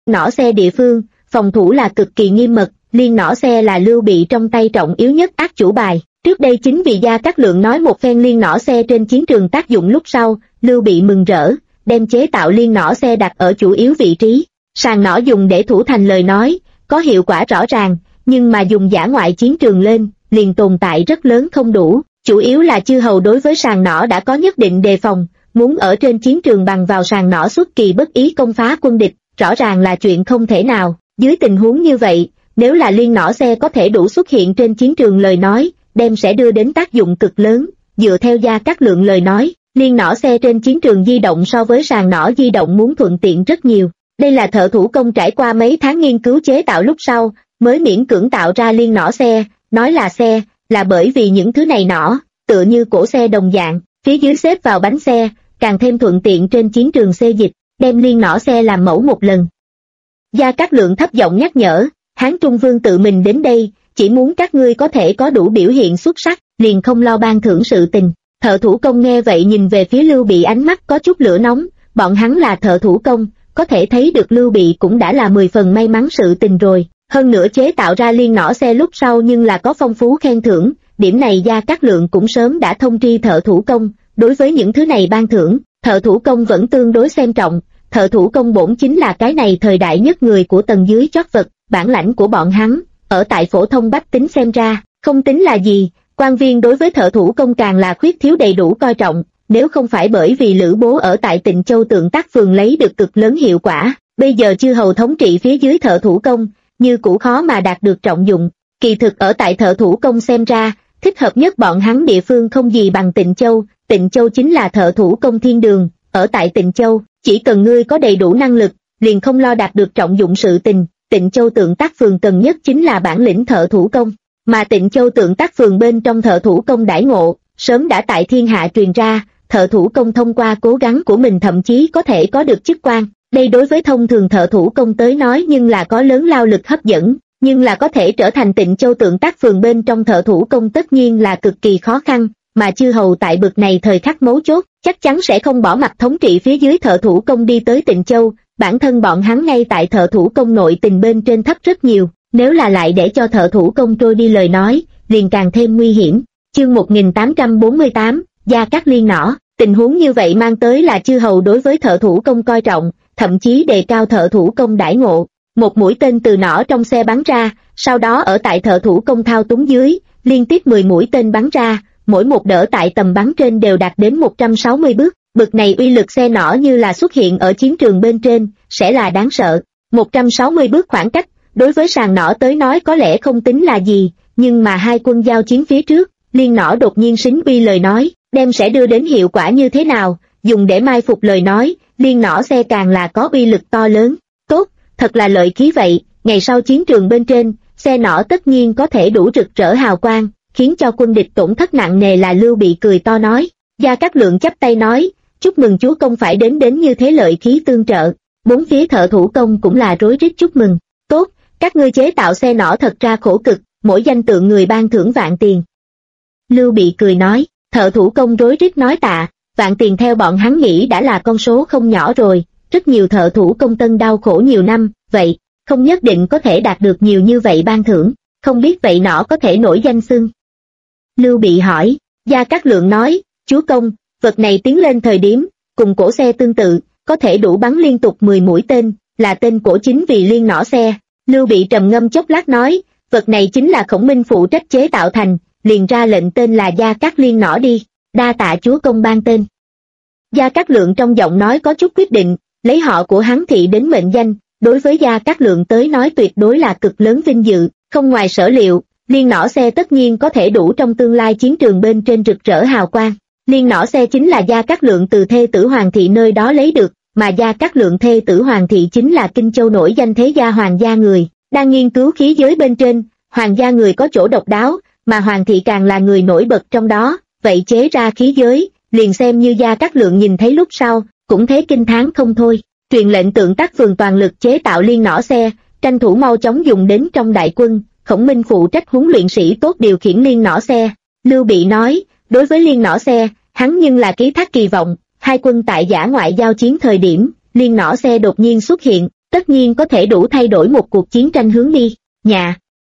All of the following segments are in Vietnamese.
nỏ xe địa phương, phòng thủ là cực kỳ nghiêm mật, liên nỏ xe là Lưu Bị trong tay trọng yếu nhất át chủ bài. Trước đây chính vì Gia Cát Lượng nói một phen liên nỏ xe trên chiến trường tác dụng lúc sau, Lưu Bị mừng rỡ, đem chế tạo liên nỏ xe đặt ở chủ yếu vị trí. Sàng nỏ dùng để thủ thành lời nói, có hiệu quả rõ ràng, nhưng mà dùng dã ngoại chiến trường lên, liền tồn tại rất lớn không đủ. Chủ yếu là chư hầu đối với sàng nỏ đã có nhất định đề phòng, muốn ở trên chiến trường bằng vào sàng nỏ xuất kỳ bất ý công phá quân địch, rõ ràng là chuyện không thể nào. Dưới tình huống như vậy, nếu là liên nỏ xe có thể đủ xuất hiện trên chiến trường lời nói, đem sẽ đưa đến tác dụng cực lớn. Dựa theo Gia Cát Lượng lời nói, liên nỏ xe trên chiến trường di động so với sàng nỏ di động muốn thuận tiện rất nhiều. Đây là thợ thủ công trải qua mấy tháng nghiên cứu chế tạo lúc sau, mới miễn cưỡng tạo ra liên nỏ xe. Nói là xe, là bởi vì những thứ này nỏ, tựa như cổ xe đồng dạng, phía dưới xếp vào bánh xe, càng thêm thuận tiện trên chiến trường xê dịch, đem liên nỏ xe làm mẫu một lần. Gia Cát Lượng thấp giọng nhắc nhở, Hán Trung Vương tự mình đến đây, chỉ muốn các ngươi có thể có đủ biểu hiện xuất sắc, liền không lo ban thưởng sự tình. Thợ thủ công nghe vậy nhìn về phía Lưu Bị ánh mắt có chút lửa nóng, bọn hắn là thợ thủ công, có thể thấy được Lưu Bị cũng đã là 10 phần may mắn sự tình rồi. Hơn nữa chế tạo ra liên nỏ xe lúc sau nhưng là có phong phú khen thưởng, điểm này Gia Cát Lượng cũng sớm đã thông tri thợ thủ công, đối với những thứ này ban thưởng, thợ thủ công vẫn tương đối xem trọng. Thợ thủ công bổn chính là cái này thời đại nhất người của tầng dưới chót vật, bản lãnh của bọn hắn, ở tại phổ thông bách tính xem ra, không tính là gì, quan viên đối với thợ thủ công càng là khuyết thiếu đầy đủ coi trọng, nếu không phải bởi vì Lữ Bố ở tại Tịnh Châu Tượng Tác Phường lấy được cực lớn hiệu quả, bây giờ chư hầu thống trị phía dưới thợ thủ công, như cũ khó mà đạt được trọng dụng. Kỳ thực ở tại thợ thủ công xem ra, thích hợp nhất bọn hắn địa phương không gì bằng Tịnh Châu chính là thợ thủ công thiên đường, ở tại Tịnh Châu, chỉ cần ngươi có đầy đủ năng lực, liền không lo đạt được trọng dụng sự tình. Tịnh Châu Tượng Tác Phường cần nhất chính là bản lĩnh thợ thủ công, mà Tịnh Châu Tượng Tác Phường bên trong thợ thủ công đãi ngộ, sớm đã tại thiên hạ truyền ra, thợ thủ công thông qua cố gắng của mình thậm chí có thể có được chức quan. Đây đối với thông thường thợ thủ công tới nói nhưng là có lớn lao lực hấp dẫn, nhưng là có thể trở thành Tịnh Châu Tượng Tác Phường bên trong thợ thủ công tất nhiên là cực kỳ khó khăn, mà chư hầu tại bực này thời khắc mấu chốt, chắc chắn sẽ không bỏ mặc thống trị phía dưới thợ thủ công đi tới Tịnh Châu, bản thân bọn hắn ngay tại thợ thủ công nội tình bên trên thấp rất nhiều, nếu là lại để cho thợ thủ công trôi đi lời nói, liền càng thêm nguy hiểm. Chương 1848, Gia Cát Liên nỏ, tình huống như vậy mang tới là chư hầu đối với thợ thủ công coi trọng, thậm chí đề cao thợ thủ công đãi ngộ. Một mũi tên từ nỏ trong xe bắn ra, sau đó ở tại thợ thủ công thao túng dưới, liên tiếp 10 mũi tên bắn ra, mỗi một đỡ tại tầm bắn trên đều đạt đến 160 bước. Bực này uy lực xe nỏ như là xuất hiện ở chiến trường bên trên, sẽ là đáng sợ. 160 bước khoảng cách, đối với sàng nỏ tới nói có lẽ không tính là gì, nhưng mà hai quân giao chiến phía trước, liên nỏ đột nhiên xính uy lời nói, đem sẽ đưa đến hiệu quả như thế nào, dùng để mai phục lời nói, liên nỏ xe càng là có uy lực to lớn. Tốt, thật là lợi khí vậy, ngày sau chiến trường bên trên, xe nỏ tất nhiên có thể đủ rực rỡ hào quang, khiến cho quân địch tổn thất nặng nề là Lưu Bị cười to nói. Gia Cát Lượng chắp tay nói, chúc mừng chúa công phải đến như thế lợi khí tương trợ. Bốn phía thợ thủ công cũng là rối rít chúc mừng. Tốt, các ngươi chế tạo xe nỏ thật ra khổ cực, mỗi danh tượng người ban thưởng vạn tiền. Lưu Bị cười nói, thợ thủ công rối rít nói tạ, vạn tiền theo bọn hắn nghĩ đã là con số không nhỏ rồi, rất nhiều thợ thủ công tân đau khổ nhiều năm, vậy, không nhất định có thể đạt được nhiều như vậy ban thưởng, không biết vậy nỏ có thể nổi danh xưng. Lưu Bị hỏi, Gia Cát Lượng nói, chúa công, vật này tiến lên thời điểm, cùng cổ xe tương tự, có thể đủ bắn liên tục 10 mũi tên, là tên cổ chính vì liên nỏ xe. Lưu Bị trầm ngâm chốc lát nói, vật này chính là Khổng Minh phụ trách chế tạo thành, liền ra lệnh tên là Gia Cát Liên nỏ đi, đa tạ chúa công ban tên. Gia Cát Lượng trong giọng nói có chút quyết định, lấy họ của hắn thị đến mệnh danh, đối với Gia Cát Lượng tới nói tuyệt đối là cực lớn vinh dự, không ngoài sở liệu, liên nỏ xe tất nhiên có thể đủ trong tương lai chiến trường bên trên rực rỡ hào quang. Liên nỏ xe chính là Gia Cát Lượng từ thê tử Hoàng thị nơi đó lấy được, mà Gia Cát Lượng thê tử Hoàng thị chính là Kinh Châu nổi danh thế gia Hoàng gia người, đang nghiên cứu khí giới bên trên, Hoàng gia người có chỗ độc đáo, mà Hoàng thị càng là người nổi bật trong đó, vậy chế ra khí giới, liền xem như Gia Cát Lượng nhìn thấy lúc sau, cũng thấy kinh thán không thôi. Truyền lệnh Tượng Tác Phường toàn lực chế tạo liên nỏ xe, tranh thủ mau chóng dùng đến trong đại quân, Khổng Minh phụ trách huấn luyện sĩ tốt điều khiển liên nỏ xe. Lưu Bị nói, đối với liên nỏ xe, hắn nhưng là ký thác kỳ vọng, hai quân tại dã ngoại giao chiến thời điểm, liên nỏ xe đột nhiên xuất hiện, tất nhiên có thể đủ thay đổi một cuộc chiến tranh hướng đi. Nhà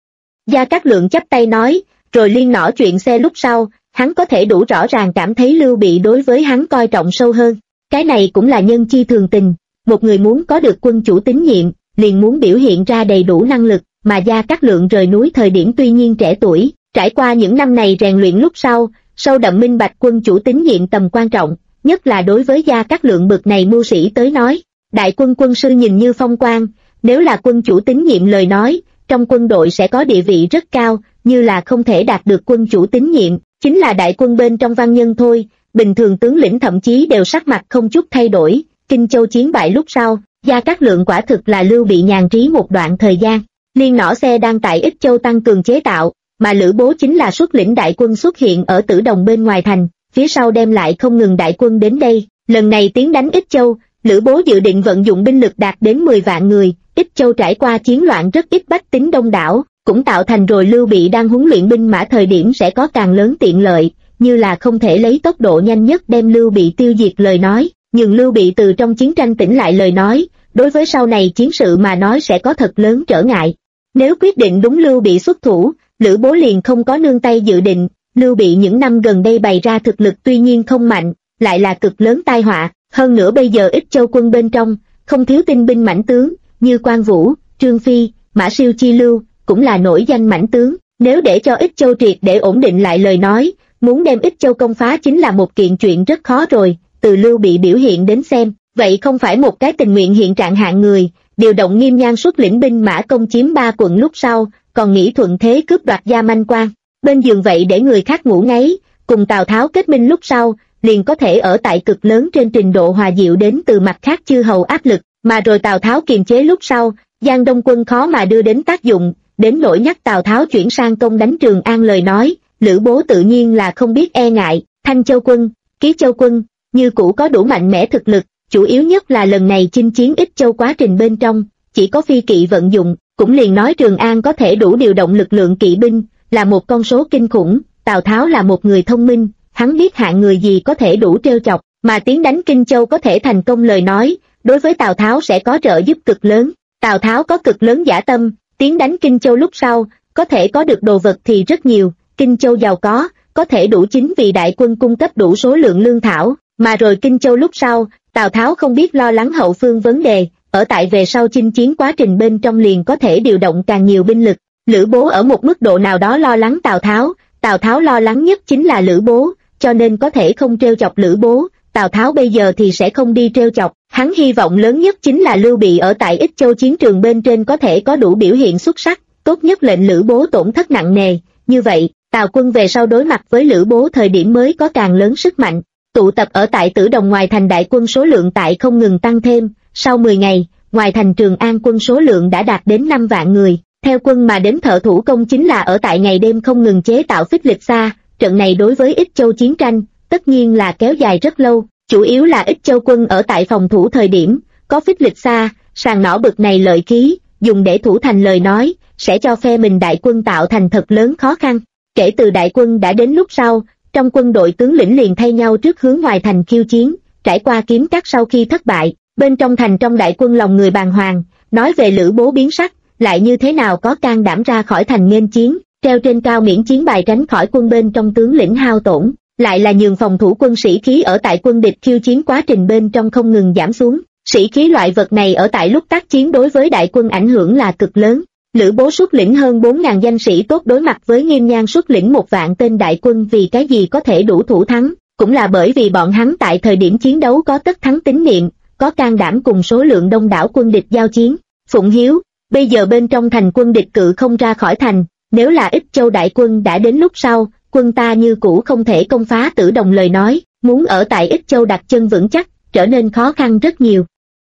Gia Cát Lượng chắp tay nói, rồi liên nỏ chuyện xe lúc sau, hắn có thể đủ rõ ràng cảm thấy Lưu Bị đối với hắn coi trọng sâu hơn. Cái này cũng là nhân chi thường tình, một người muốn có được quân chủ tín nhiệm, liền muốn biểu hiện ra đầy đủ năng lực, mà Gia Cát Lượng rời núi thời điểm tuy nhiên trẻ tuổi, trải qua những năm này rèn luyện lúc sau, sâu đậm minh bạch quân chủ tín nhiệm tầm quan trọng, nhất là đối với Gia Cát Lượng bực này mưu sĩ tới nói. Đại quân quân sư nhìn như phong quang, nếu là quân chủ tín nhiệm lời nói, trong quân đội sẽ có địa vị rất cao, như là không thể đạt được quân chủ tín nhiệm, chính là đại quân bên trong văn nhân thôi, bình thường tướng lĩnh thậm chí đều sắc mặt không chút thay đổi. Kinh Châu chiến bại lúc sau, Gia Cát Lượng quả thực là Lưu Bị nhàn trí một đoạn thời gian. Liên nỏ xe đang tại Ích Châu tăng cường chế tạo, mà Lữ Bố chính là xuất lĩnh đại quân xuất hiện ở Tử Đồng bên ngoài thành, phía sau đem lại không ngừng đại quân đến đây. Lần này tiến đánh Ích Châu, Lữ Bố dự định vận dụng binh lực đạt đến 10 vạn người. Ích Châu trải qua chiến loạn rất ít bách tính đông đảo, cũng tạo thành rồi Lưu Bị đang huấn luyện binh mã thời điểm sẽ có càng lớn tiện lợi, như là không thể lấy tốc độ nhanh nhất đem Lưu Bị tiêu diệt lời nói, nhưng Lưu Bị từ trong chiến tranh tỉnh lại lời nói, đối với sau này chiến sự mà nói sẽ có thật lớn trở ngại. Nếu quyết định đúng Lưu Bị xuất thủ, Lữ Bố liền không có nương tay dự định. Lưu Bị những năm gần đây bày ra thực lực tuy nhiên không mạnh, lại là cực lớn tai họa, hơn nữa bây giờ Ích Châu quân bên trong, không thiếu tinh binh mãnh tướng, như Quan Vũ, Trương Phi, Mã Siêu Chi Lưu, cũng là nổi danh mãnh tướng. Nếu để cho Ích Châu triệt để ổn định lại lời nói, muốn đem Ích Châu công phá chính là một kiện chuyện rất khó rồi. Từ Lưu Bị biểu hiện đến xem, vậy không phải một cái tình nguyện hiện trạng hạng người, điều động Nghiêm Nhan xuất lĩnh binh mã công chiếm 3 quận lúc sau, còn nghĩ thuận thế cướp đoạt Gia Manh Quan. Bên giường vậy để người khác ngủ ngáy, cùng Tào Tháo kết minh lúc sau, liền có thể ở tại cực lớn trên trình độ hòa dịu đến từ mặt khác chư hầu áp lực, mà rồi Tào Tháo kiềm chế lúc sau, Giang Đông quân khó mà đưa đến tác dụng, đến nỗi nhắc Tào Tháo chuyển sang công đánh Trường An lời nói, Lữ Bố tự nhiên là không biết e ngại. Thanh Châu quân, Ký Châu quân, như cũ có đủ mạnh mẽ thực lực, chủ yếu nhất là lần này chinh chiến Ích Châu quá trình bên trong, chỉ có phi kỵ vận dụng, cũng liền nói Trường An có thể đủ điều động lực lượng kỵ binh, là một con số kinh khủng. Tào Tháo là một người thông minh, hắn biết hạng người gì có thể đủ trêu chọc, mà tiến đánh Kinh Châu có thể thành công lời nói, đối với Tào Tháo sẽ có trợ giúp cực lớn. Tào Tháo có cực lớn dã tâm, tiến đánh Kinh Châu lúc sau, có thể có được đồ vật thì rất nhiều, Kinh Châu giàu có thể đủ chính vì đại quân cung cấp đủ số lượng lương thảo, mà rồi Kinh Châu lúc sau, Tào Tháo không biết lo lắng hậu phương vấn đề, ở tại về sau chinh chiến quá trình bên trong liền có thể điều động càng nhiều binh lực. Lữ Bố ở một mức độ nào đó lo lắng Tào Tháo lo lắng nhất chính là Lữ Bố, cho nên có thể không trêu chọc Lữ Bố, Tào Tháo bây giờ thì sẽ không đi trêu chọc, hắn hy vọng lớn nhất chính là Lưu Bị ở tại Ích Châu chiến trường bên trên có thể có đủ biểu hiện xuất sắc, tốt nhất lệnh Lữ Bố tổn thất nặng nề, như vậy, Tào quân về sau đối mặt với Lữ Bố thời điểm mới có càng lớn sức mạnh. Tụ tập ở tại Tử Đồng ngoài thành đại quân số lượng tại không ngừng tăng thêm, sau 10 ngày, ngoài thành Trường An quân số lượng đã đạt đến 5 vạn người, theo quân mà đến thợ thủ công chính là ở tại ngày đêm không ngừng chế tạo phích lịch xa. Trận này đối với Ích Châu chiến tranh, tất nhiên là kéo dài rất lâu, chủ yếu là Ích Châu quân ở tại phòng thủ thời điểm, có phích lịch xa, sàng nỏ bực này lợi khí, dùng để thủ thành lời nói, sẽ cho phe mình đại quân tạo thành thật lớn khó khăn. Kể từ đại quân đã đến lúc sau, trong quân đội tướng lĩnh liền thay nhau trước hướng ngoài thành khiêu chiến, trải qua kiếm cắt sau khi thất bại, bên trong thành trong đại quân lòng người bàng hoàng, nói về Lữ Bố biến sắc, lại như thế nào có can đảm ra khỏi thành nghênh chiến, treo trên cao miễn chiến bài tránh khỏi quân bên trong tướng lĩnh hao tổn, lại là nhường phòng thủ quân sĩ khí ở tại quân địch khiêu chiến quá trình bên trong không ngừng giảm xuống. Sĩ khí loại vật này ở tại lúc tác chiến đối với đại quân ảnh hưởng là cực lớn. Lữ Bố xuất lĩnh hơn 4.000 danh sĩ tốt đối mặt với Nghiêm Nhan xuất lĩnh 1 vạn tên đại quân, vì cái gì có thể đủ thủ thắng, cũng là bởi vì bọn hắn tại thời điểm chiến đấu có tất thắng tín niệm, có can đảm cùng số lượng đông đảo quân địch giao chiến. Phụng Hiếu, bây giờ bên trong thành quân địch cự không ra khỏi thành, nếu là Ích Châu đại quân đã đến lúc sau, quân ta như cũ không thể công phá Tử Đồng lời nói, muốn ở tại Ích Châu đặt chân vững chắc, trở nên khó khăn rất nhiều.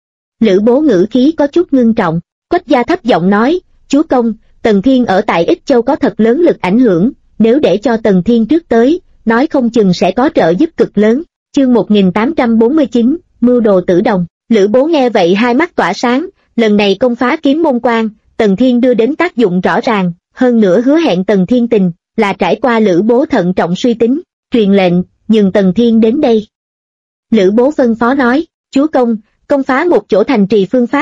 Lữ Bố ngữ khí có chút ngưng trọng, Quách Gia thấp giọng nói, chúa công, Tần Thiên ở tại Ích Châu có thật lớn lực ảnh hưởng, nếu để cho Tần Thiên trước tới, nói không chừng sẽ có trợ giúp cực lớn. Chương 1849, mưu đồ Tử Đồng. Lữ Bố nghe vậy hai mắt tỏa sáng, lần này công phá Kiếm Môn Quan, Tần Thiên đưa đến tác dụng rõ ràng, hơn nữa hứa hẹn Tần Thiên tình, là trải qua Lữ Bố thận trọng suy tính, truyền lệnh, nhường Tần Thiên đến đây. Lữ Bố phân phó nói, chúa công, công phá một chỗ thành trì phương pháp,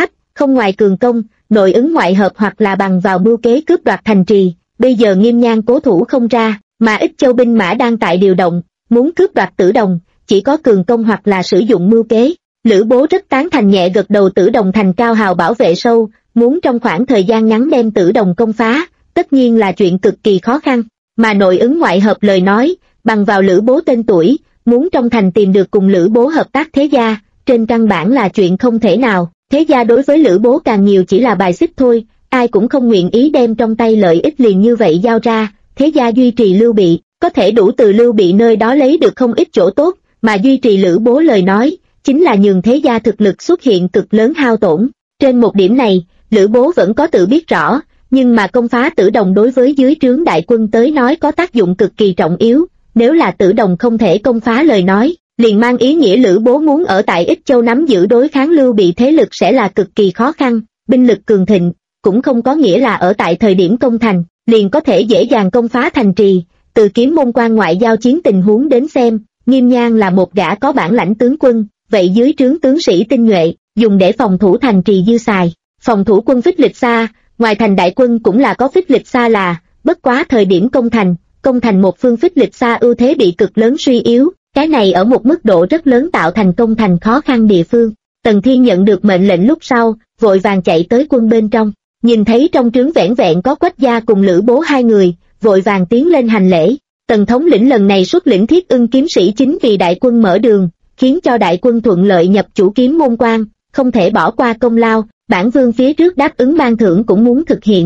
không ngoài cường công, nội ứng ngoại hợp hoặc là bằng vào mưu kế cướp đoạt thành trì. Bây giờ Nghiêm Nhan cố thủ không ra, mà Ích Châu binh mã đang tại điều động, muốn cướp đoạt Tử Đồng, chỉ có cường công hoặc là sử dụng mưu kế. Lữ Bố rất tán thành nhẹ gật đầu. Tử Đồng thành cao hào bảo vệ sâu, muốn trong khoảng thời gian ngắn đem Tử Đồng công phá, tất nhiên là chuyện cực kỳ khó khăn. Mà nội ứng ngoại hợp lời nói, bằng vào Lữ Bố tên tuổi, muốn trong thành tìm được cùng Lữ Bố hợp tác thế gia, trên căn bản là chuyện không thể nào. Thế gia đối với Lữ Bố càng nhiều chỉ là bài xích thôi, ai cũng không nguyện ý đem trong tay lợi ích liền như vậy giao ra. Thế gia duy trì Lưu Bị, có thể đủ từ Lưu Bị nơi đó lấy được không ít chỗ tốt, mà duy trì Lữ Bố lời nói, chính là nhường thế gia thực lực xuất hiện cực lớn hao tổn. Trên một điểm này, Lữ Bố vẫn có tự biết rõ, nhưng mà công phá Tử Đồng đối với dưới trướng đại quân tới nói có tác dụng cực kỳ trọng yếu. Nếu là Tử Đồng không thể công phá lời nói, liền mang ý nghĩa Lữ Bố muốn ở tại Ích Châu nắm giữ đối kháng Lưu Bị thế lực sẽ là cực kỳ khó khăn. Binh lực cường thịnh, cũng không có nghĩa là ở tại thời điểm công thành, liền có thể dễ dàng công phá thành trì. Từ Kiếm Môn Quan ngoại giao chiến tình huống đến xem, Nghiêm Nhan là một gã có bản lãnh tướng quân, vậy dưới trướng tướng sĩ tinh nhuệ, dùng để phòng thủ thành trì dư xài. Phòng thủ quân phích lịch xa, ngoài thành đại quân cũng là có phích lịch xa là, bất quá thời điểm công thành một phương phích lịch xa ưu thế bị cực lớn suy yếu, cái này ở một mức độ rất lớn tạo thành công thành khó khăn địa phương. Tần Thiên nhận được mệnh lệnh lúc sau, vội vàng chạy tới quân bên trong, nhìn thấy trong trướng vẻn vẹn có Quách gia cùng Lữ Bố hai người, vội vàng tiến lên hành lễ. Tần thống lĩnh lần này xuất lĩnh Thiết Ưng kiếm sĩ chính vì đại quân mở đường, khiến cho đại quân thuận lợi nhập chủ Kiếm Môn Quan, không thể bỏ qua công lao, bản vương phía trước đáp ứng ban thưởng cũng muốn thực hiện.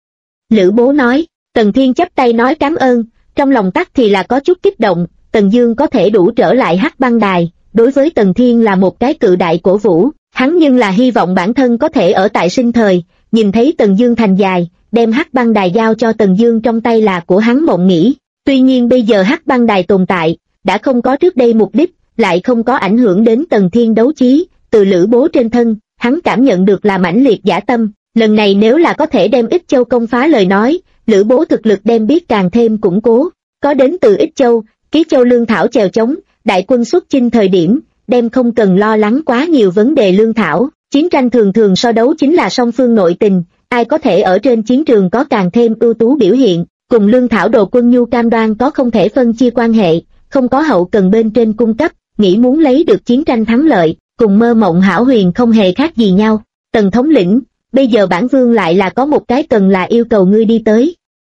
Lữ Bố nói. Tần Thiên chắp tay nói cảm ơn, trong lòng tắc thì là có chút kích động. Tần Dương có thể đủ trở lại Hắc Băng Đài, đối với Tần Thiên là một cái cự đại cổ vũ, hắn nhưng là hy vọng bản thân có thể ở tại sinh thời, nhìn thấy Tần Dương thành dài, đem Hắc Băng Đài giao cho Tần Dương trong tay là của hắn mộng nghĩ. Tuy nhiên bây giờ Hắc Băng Đài tồn tại, đã không có trước đây mục đích, lại không có ảnh hưởng đến Tần Thiên đấu chí. Từ Lữ Bố trên thân, hắn cảm nhận được là mãnh liệt dã tâm, lần này nếu là có thể đem Ích Châu công phá lời nói, Lữ Bố thực lực đem biết càng thêm củng cố. Có đến từ Ích Châu, Ký Châu lương thảo chèo chống, đại quân xuất chinh thời điểm, đem không cần lo lắng quá nhiều vấn đề lương thảo. Chiến tranh thường thường so đấu chính là song phương nội tình, ai có thể ở trên chiến trường có càng thêm ưu tú biểu hiện, cùng lương thảo đồ quân nhu cam đoan có không thể phân chia quan hệ, không có hậu cần bên trên cung cấp, nghĩ muốn lấy được chiến tranh thắng lợi, cùng mơ mộng hão huyền không hề khác gì nhau. Tần thống lĩnh, bây giờ bản vương lại là có một cái cần là yêu cầu ngươi đi tới.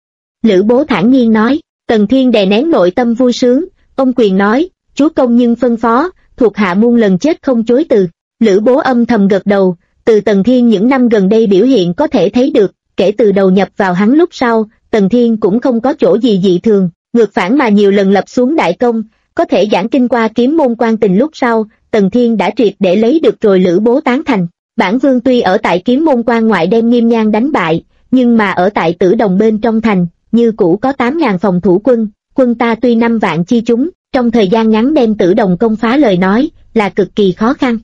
Lữ Bố thản nhiên nói. Tần Thiên đè nén nội tâm vui sướng, ông quyền nói, chúa công nhưng phân phó, thuộc hạ muôn lần chết không chối từ. Lữ Bố âm thầm gật đầu, từ Tần Thiên những năm gần đây biểu hiện có thể thấy được, kể từ đầu nhập vào hắn lúc sau, Tần Thiên cũng không có chỗ gì dị thường, ngược phản mà nhiều lần lập xuống đại công, có thể giảng kinh qua Kiếm Môn Quan tình lúc sau, Tần Thiên đã triệt để lấy được rồi Lữ Bố tán thành. Bản vương tuy ở tại Kiếm Môn Quan ngoại đem Nghiêm Nhan đánh bại, nhưng mà ở tại Tử Đồng bên trong thành, như cũ có 8.000 phòng thủ quân, quân ta tuy 5 vạn chi chúng, trong thời gian ngắn đem Tử Đồng công phá lời nói, là cực kỳ khó khăn.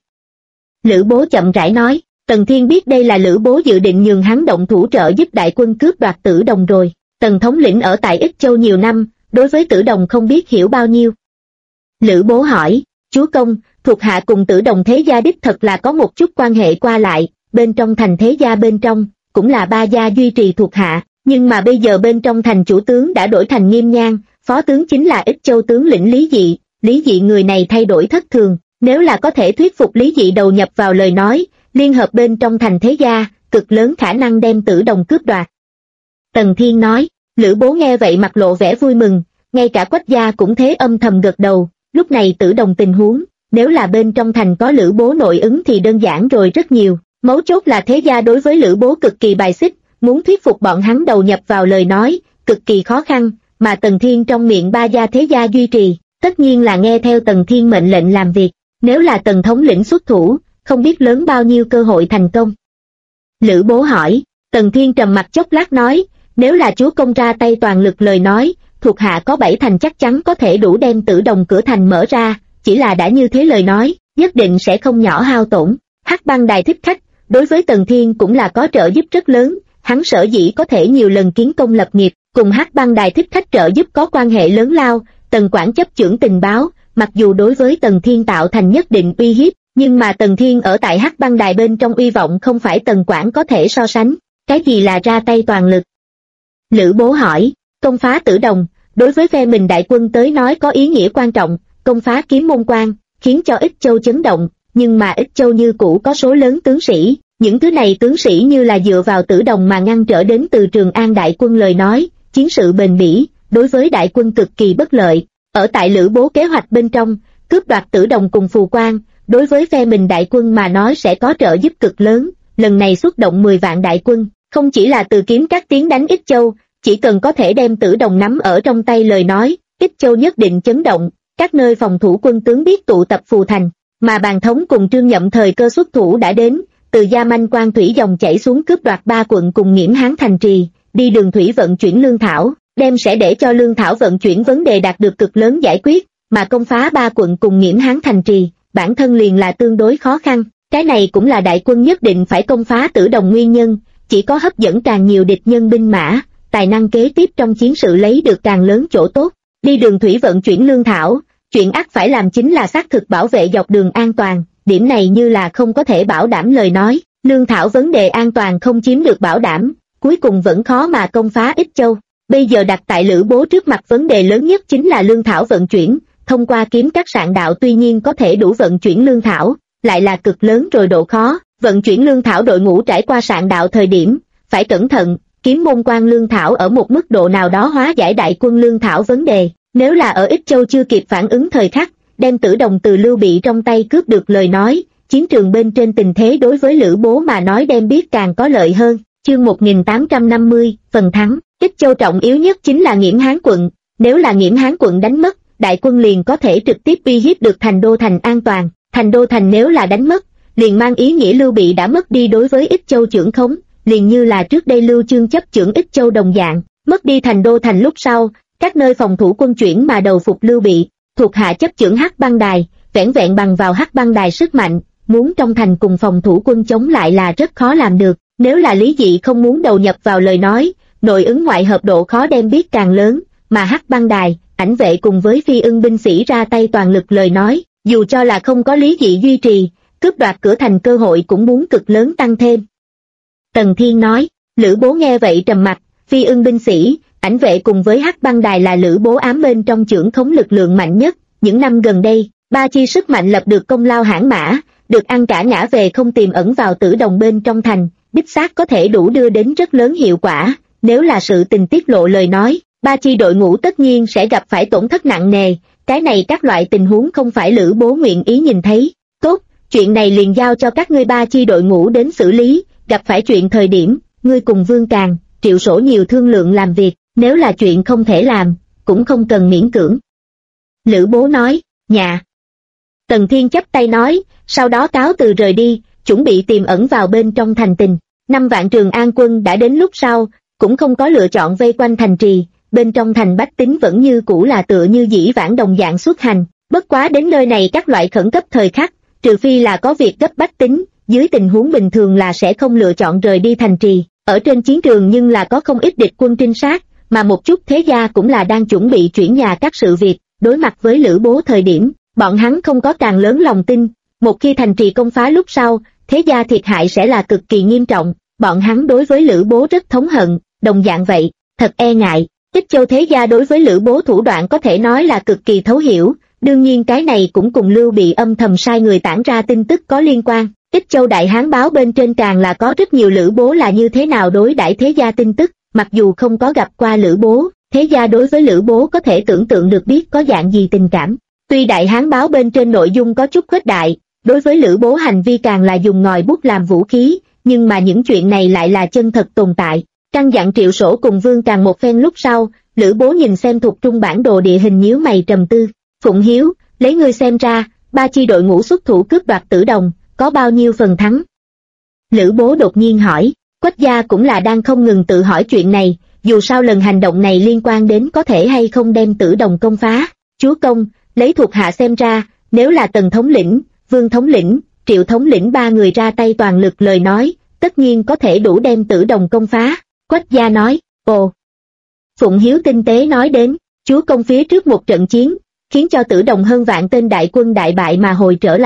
Lữ Bố chậm rãi nói. Tần Thiên biết đây là Lữ Bố dự định nhường hắn động thủ trợ giúp đại quân cướp đoạt Tử Đồng rồi. Tần thống lĩnh ở tại Ích Châu nhiều năm, đối với Tử Đồng không biết hiểu bao nhiêu. Lữ Bố hỏi, chúa công, thuộc hạ cùng Tử Đồng thế gia đích thật là có một chút quan hệ qua lại, bên trong thành thế gia bên trong, cũng là ba gia duy trì thuộc hạ, nhưng mà bây giờ bên trong thành chủ tướng đã đổi thành Nghiêm Nhan, phó tướng chính là Ích Châu tướng lĩnh Lý Dị người này thay đổi thất thường, nếu là có thể thuyết phục Lý Dị đầu nhập vào lời nói, liên hợp bên trong thành thế gia, cực lớn khả năng đem Tử Đồng cướp đoạt. Tần Thiên nói. Lữ Bố nghe vậy mặt lộ vẻ vui mừng, ngay cả Quách gia cũng thế âm thầm gật đầu. Lúc này Tử Đồng tình huống, nếu là bên trong thành có Lữ Bố nội ứng thì đơn giản rồi rất nhiều, mấu chốt là thế gia đối với Lữ Bố cực kỳ bài xích, muốn thuyết phục bọn hắn đầu nhập vào lời nói, cực kỳ khó khăn, mà Tần Thiên trong miệng ba gia thế gia duy trì, tất nhiên là nghe theo Tần Thiên mệnh lệnh làm việc, nếu là Tần thống lĩnh xuất thủ, không biết lớn bao nhiêu cơ hội thành công. Lữ Bố hỏi. Tần Thiên trầm mặt chốc lát nói, nếu là chúa công ra tay toàn lực lời nói, thuộc hạ có 7 thành chắc chắn có thể đủ đem Tử Đồng cửa thành mở ra, chỉ là đã như thế lời nói, nhất định sẽ không nhỏ hao tổn. Hắc Băng Đài thích khách, đối với Tần Thiên cũng là có trợ giúp rất lớn, hắn sở dĩ có thể nhiều lần kiến công lập nghiệp, cùng Hắc Băng Đài thích khách trợ giúp có quan hệ lớn lao. Tần quản chấp chưởng tình báo, mặc dù đối với Tần Thiên tạo thành nhất định uy hiếp, Nhưng mà Tần Thiên ở tại Hắc Băng Đài bên trong uy vọng không phải Tần Quảng có thể so sánh. Cái gì là ra tay toàn lực? Lữ Bố hỏi. Công phá Tử Đồng, đối với phe mình đại quân tới nói có ý nghĩa quan trọng. Công phá Kiếm Môn Quan, khiến cho Ích Châu chấn động, nhưng mà Ích Châu như cũ có số lớn tướng sĩ. Những thứ này tướng sĩ như là dựa vào Tử Đồng mà ngăn trở đến từ Trường An đại quân lời nói, chiến sự bền bỉ, đối với đại quân cực kỳ bất lợi. Ở tại Lữ Bố kế hoạch bên trong, cướp đoạt Tử Đồng cùng Phù Quan, đối với phe mình đại quân mà nói sẽ có trợ giúp cực lớn. Lần này xuất động 10 vạn đại quân, không chỉ là từ kiếm các tiến đánh Ích Châu, chỉ cần có thể đem Tử Đồng nắm ở trong tay lời nói, Ích Châu nhất định chấn động, các nơi phòng thủ quân tướng biết tụ tập Phù Thành, mà Bàn Thống cùng Trương Nhậm thời cơ xuất thủ đã đến, từ Gia Manh Quan thủy dòng chảy xuống cướp đoạt 3 quận cùng Nghiễm Hán thành trì, đi đường thủy vận chuyển lương thảo, đem sẽ để cho lương thảo vận chuyển vấn đề đạt được cực lớn giải quyết, mà công phá 3 quận cùng Nghiễm Hán thành trì, bản thân liền là tương đối khó khăn. Cái này cũng là đại quân nhất định phải công phá Tử Đồng nguyên nhân, chỉ có hấp dẫn càng nhiều địch nhân binh mã, tài năng kế tiếp trong chiến sự lấy được càng lớn chỗ tốt. Đi đường thủy vận chuyển lương thảo, chuyện ắt phải làm chính là xác thực bảo vệ dọc đường an toàn, điểm này như là không có thể bảo đảm lời nói, lương thảo vấn đề an toàn không chiếm được bảo đảm, cuối cùng vẫn khó mà công phá Ích Châu. Bây giờ đặt tại Lữ Bố trước mặt vấn đề lớn nhất chính là lương thảo vận chuyển, thông qua kiếm các sạn đạo tuy nhiên có thể đủ vận chuyển lương thảo, lại là cực lớn rồi độ khó, vận chuyển lương thảo đội ngũ trải qua sạn đạo thời điểm, phải cẩn thận, Kiếm Môn Quan lương thảo ở một mức độ nào đó hóa giải đại quân lương thảo vấn đề, nếu là ở Ích Châu chưa kịp phản ứng thời khắc, đem Tử Đồng từ Lưu Bị trong tay cướp được lời nói, chiến trường bên trên tình thế đối với Lữ Bố mà nói đem biết càng có lợi hơn. Chương 1850, phần thắng. Ích Châu trọng yếu nhất chính là Nghiễm Hán quận, nếu là Nghiễm Hán quận đánh mất, đại quân liền có thể trực tiếp uy hiếp được Thành Đô Thành an toàn. Thành Đô Thành nếu là đánh mất, liền mang ý nghĩa Lưu Bị đã mất đi đối với Ích Châu chưởng khống, liền như là trước đây Lưu Chương chấp chưởng Ích Châu đồng dạng, mất đi Thành Đô Thành lúc sau, các nơi phòng thủ quân chuyển mà đầu phục Lưu Bị, thuộc hạ chấp chưởng Hắc Băng Đài, vẻn vẹn bằng vào Hắc Băng Đài sức mạnh, muốn trong thành cùng phòng thủ quân chống lại là rất khó làm được. Nếu là Lý Dị không muốn đầu nhập vào lời nói, nội ứng ngoại hợp độ khó đem biết càng lớn, mà Hắc Băng Đài, Ảnh Vệ cùng với Phi Ưng binh sĩ ra tay toàn lực lời nói, dù cho là không có Lý Dị duy trì, cướp đoạt cửa thành cơ hội cũng muốn cực lớn tăng thêm. Tần Thiên nói. Lữ Bố nghe vậy trầm mặt, Phi Ưng binh sĩ, Ảnh Vệ cùng với Hắc Băng Đài là Lữ Bố ám bên trong chưởng khống lực lượng mạnh nhất. Những năm gần đây, ba chi sức mạnh lập được công lao hãn mã, được ăn cả ngã về không tiềm ẩn vào Tử Đồng bên trong thành, đích xác có thể đủ đưa đến rất lớn hiệu quả. Nếu là sự tình tiết lộ lời nói, ba chi đội ngũ tất nhiên sẽ gặp phải tổn thất nặng nề, cái này các loại tình huống không phải Lữ Bố nguyện ý nhìn thấy. Tốt, chuyện này liền giao cho các ngươi ba chi đội ngũ đến xử lý, gặp phải chuyện thời điểm, ngươi cùng Vương Càn, Triệu Sổ nhiều thương lượng làm việc, nếu là chuyện không thể làm, cũng không cần miễn cưỡng. Lữ Bố nói. Dạ. Tần Thiên chắp tay nói, sau đó cáo từ rời đi, chuẩn bị tiềm ẩn vào bên trong thành tình. 5 vạn Trường An quân đã đến lúc sau, cũng không có lựa chọn vây quanh thành trì, bên trong thành bách tính vẫn như cũ là tựa như dĩ vãng đồng dạng xuất hành, bất quá đến nơi này các loại khẩn cấp thời khắc, trừ phi là có việc gấp bách tính, dưới tình huống bình thường là sẽ không lựa chọn rời đi thành trì. Ở trên chiến trường nhưng là có không ít địch quân trinh sát, mà một chút thế gia cũng là đang chuẩn bị chuyển nhà các sự việc, đối mặt với Lữ Bố thời điểm, bọn hắn không có càng lớn lòng tin, một khi thành trì công phá lúc sau, thế gia thiệt hại sẽ là cực kỳ nghiêm trọng, bọn hắn đối với Lữ Bố rất thống hận, đồng dạng vậy, thật e ngại. Ích Châu thế gia đối với Lữ Bố thủ đoạn có thể nói là cực kỳ thấu hiểu, đương nhiên cái này cũng cùng Lưu Bị âm thầm sai người tản ra tin tức có liên quan. Ích Châu Đại Hán báo bên trên càng là có rất nhiều Lữ Bố là như thế nào đối đãi thế gia tin tức, mặc dù không có gặp qua Lữ Bố, thế gia đối với Lữ Bố có thể tưởng tượng được biết có dạng gì tình cảm. Tuy Đại Hán báo bên trên nội dung có chút khuếch đại, đối với Lữ Bố hành vi càng là dùng ngòi bút làm vũ khí, nhưng mà những chuyện này lại là chân thật tồn tại. Căn dặn Triệu Sổ cùng Vương Càn một phen lúc sau, Lữ Bố nhìn xem thuộc trung bản đồ địa hình nhíu mày trầm tư. Phụng Hiếu, lấy ngươi xem ra, ba chi đội ngũ xuất thủ cướp đoạt Tử Đồng, có bao nhiêu phần thắng? Lữ Bố đột nhiên hỏi. Quách gia cũng là đang không ngừng tự hỏi chuyện này, dù sao lần hành động này liên quan đến có thể hay không đem Tử Đồng công phá. Chúa công, lấy thuộc hạ xem ra, nếu là Tần thống lĩnh, Vương thống lĩnh, Triệu thống lĩnh ba người ra tay toàn lực lời nói, tất nhiên có thể đủ đem Tử Đồng công phá. Quách gia nói. Ồ. Phụng Hiếu tinh tế nói đến, chúa công phía trước một trận chiến, khiến cho Tử Đồng hơn vạn tên đại quân đại bại mà hồi trở lại,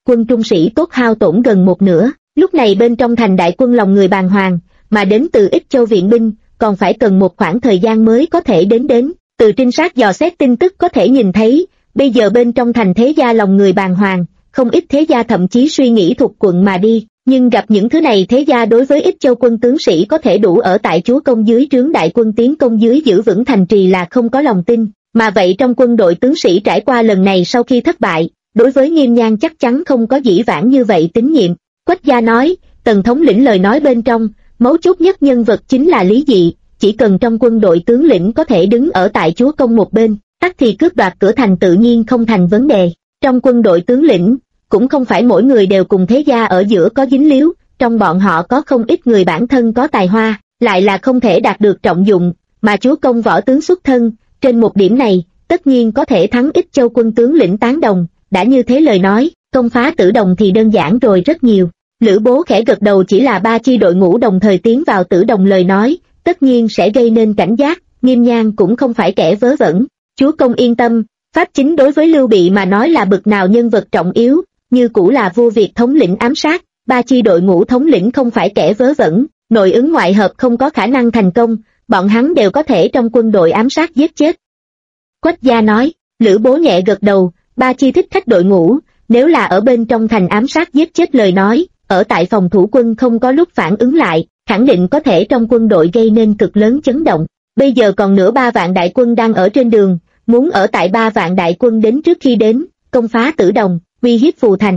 quân trung sĩ tốt hao tổn gần một nửa. Lúc này bên trong thành đại quân lòng người bàng hoàng, mà đến từ Ích Châu viện binh, còn phải cần một khoảng thời gian mới có thể đến. Từ trinh sát dò xét tin tức có thể nhìn thấy, bây giờ bên trong thành thế gia lòng người bàng hoàng, không ít thế gia thậm chí suy nghĩ thuộc quận mà đi, nhưng gặp những thứ này thế gia đối với Ích Châu quân tướng sĩ có thể đủ ở tại chúa công dưới trướng đại quân tiến công dưới giữ vững thành trì là không có lòng tin, mà vậy trong quân đội tướng sĩ trải qua lần này sau khi thất bại, đối với Nghiêm Nhan chắc chắn không có dĩ vãng như vậy tín nhiệm. Quách gia nói, Tần thống lĩnh lời nói bên trong, mấu chốt nhất nhân vật chính là Lý Dị, chỉ cần trong quân đội tướng lĩnh có thể đứng ở tại chúa công một bên, tắc thì cướp đoạt cửa thành tự nhiên không thành vấn đề. Trong quân đội tướng lĩnh, cũng không phải mỗi người đều cùng thế gia ở giữa có dính líu, trong bọn họ có không ít người bản thân có tài hoa, lại là không thể đạt được trọng dụng, mà chúa công võ tướng xuất thân, trên một điểm này, tất nhiên có thể thắng Ích Châu quân tướng lĩnh tán đồng, đã như thế lời nói, công phá Tử Đồng thì đơn giản rồi rất nhiều. Lữ Bố khẽ gật đầu, chỉ là 3 chi đội ngũ đồng thời tiến vào Tử Đồng lời nói, tất nhiên sẽ gây nên cảnh giác, Nghiêm Nhan cũng không phải kẻ vớ vẩn. Chúa công yên tâm, Pháp chính đối với Lưu Bị mà nói là bực nào nhân vật trọng yếu, như cũ là vua Việt thống lĩnh ám sát, 3 chi đội ngũ thống lĩnh không phải kẻ vớ vẩn, nội ứng ngoại hợp không có khả năng thành công, bọn hắn đều có thể trong quân đội ám sát giết chết. Quách gia nói, Lữ Bố nhẹ gật đầu, 3 chi thích khách đội ngũ, nếu là ở bên trong thành ám sát giết chết lời nói, ở tại phòng thủ quân không có lúc phản ứng lại, khẳng định có thể trong quân đội gây nên cực lớn chấn động. Bây giờ còn nửa 3 vạn đại quân đang ở trên đường, muốn ở tại 3 vạn đại quân đến trước khi đến, công phá Tử Đồng, uy hiếp Phù Thành.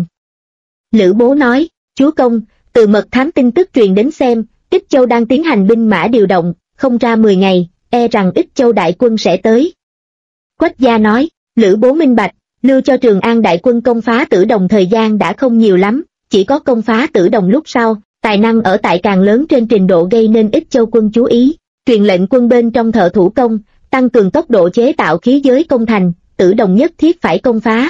Lữ Bố nói, chúa công, từ mật thám tin tức truyền đến xem, Ích Châu đang tiến hành binh mã điều động, không ra 10 ngày, e rằng Ích Châu đại quân sẽ tới. Quách gia nói, Lữ Bố minh bạch, lưu cho Trường An đại quân công phá Tử Đồng thời gian đã không nhiều lắm, chỉ có công phá Tử Đồng lúc sau, tài năng ở tại càng lớn trên trình độ gây nên Ích Châu quân chú ý, truyền lệnh quân bên trong thợ thủ công, tăng cường tốc độ chế tạo khí giới công thành, Tử Đồng nhất thiết phải công phá.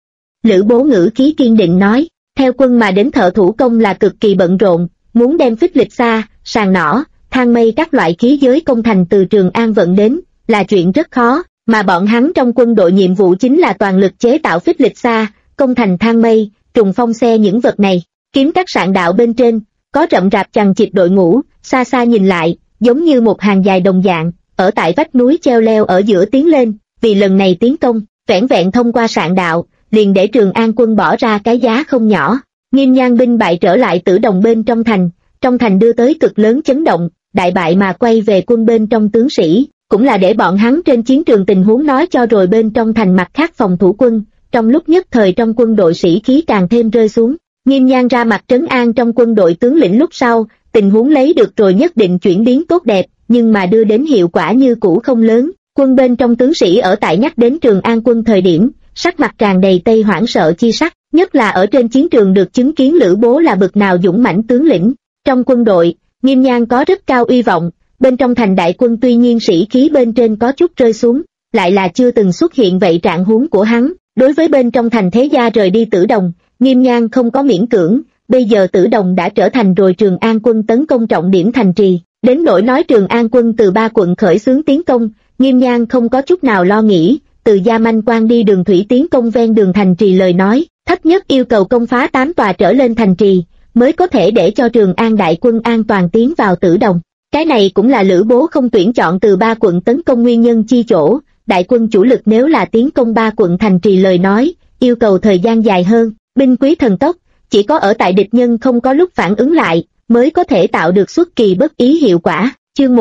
Lữ Bố ngữ khí kiên định nói, theo quân mà đến thợ thủ công là cực kỳ bận rộn, muốn đem phích lịch xa, sàn nỏ, thang mây các loại khí giới công thành từ Trường An vận đến, là chuyện rất khó, mà bọn hắn trong quân đội nhiệm vụ chính là toàn lực chế tạo phích lịch xa, công thành thang mây, trùng phong xe những vật này. Kiếm các sạn đạo bên trên, có rậm rạp chằng chịt đội ngũ, xa xa nhìn lại, giống như một hàng dài đồng dạng, ở tại vách núi treo leo ở giữa tiến lên, vì lần này tiến công, vẻn vẹn thông qua sạn đạo, liền để Trường An quân bỏ ra cái giá không nhỏ. Nghiêm Nhan binh bại trở lại Tử Đồng bên trong thành đưa tới cực lớn chấn động, đại bại mà quay về quân bên trong tướng sĩ, cũng là để bọn hắn trên chiến trường tình huống nói cho rồi bên trong thành mặt khác phòng thủ quân, trong lúc nhất thời trong quân đội sĩ khí càng thêm rơi xuống. Nghiêm Nhan ra mặt trấn an trong quân đội tướng lĩnh lúc sau, tình huống lấy được rồi nhất định chuyển biến tốt đẹp, nhưng mà đưa đến hiệu quả như cũ không lớn. Quân bên trong tướng sĩ ở tại nhắc đến Trường An quân thời điểm, sắc mặt tràn đầy tây hoảng sợ chi sắc, nhất là ở trên chiến trường được chứng kiến Lữ Bố là bực nào dũng mãnh tướng lĩnh. Trong quân đội, Nghiêm Nhan có rất cao uy vọng, bên trong thành đại quân tuy nhiên sĩ khí bên trên có chút rơi xuống, lại là chưa từng xuất hiện vậy trạng huống của hắn. Đối với bên trong thành thế gia rời đi Tử Đồng, Nghiêm Nhan không có miễn cưỡng, bây giờ Tử Đồng đã trở thành rồi Trường An quân tấn công trọng điểm thành trì, đến nỗi nói Trường An quân từ 3 quận khởi xướng tiến công, Nghiêm Nhan không có chút nào lo nghĩ, từ Gia Manh Quan đi đường thủy tiến công ven đường thành trì lời nói, thấp nhất yêu cầu công phá 8 tòa trở lên thành trì, mới có thể để cho Trường An đại quân an toàn tiến vào Tử Đồng. Cái này cũng là Lữ Bố không tuyển chọn từ 3 quận tấn công nguyên nhân chi chỗ, đại quân chủ lực nếu là tiến công 3 quận thành trì lời nói, yêu cầu thời gian dài hơn, binh quý thần tốc, chỉ có ở tại địch nhân không có lúc phản ứng lại, mới có thể tạo được xuất kỳ bất ý hiệu quả. Chương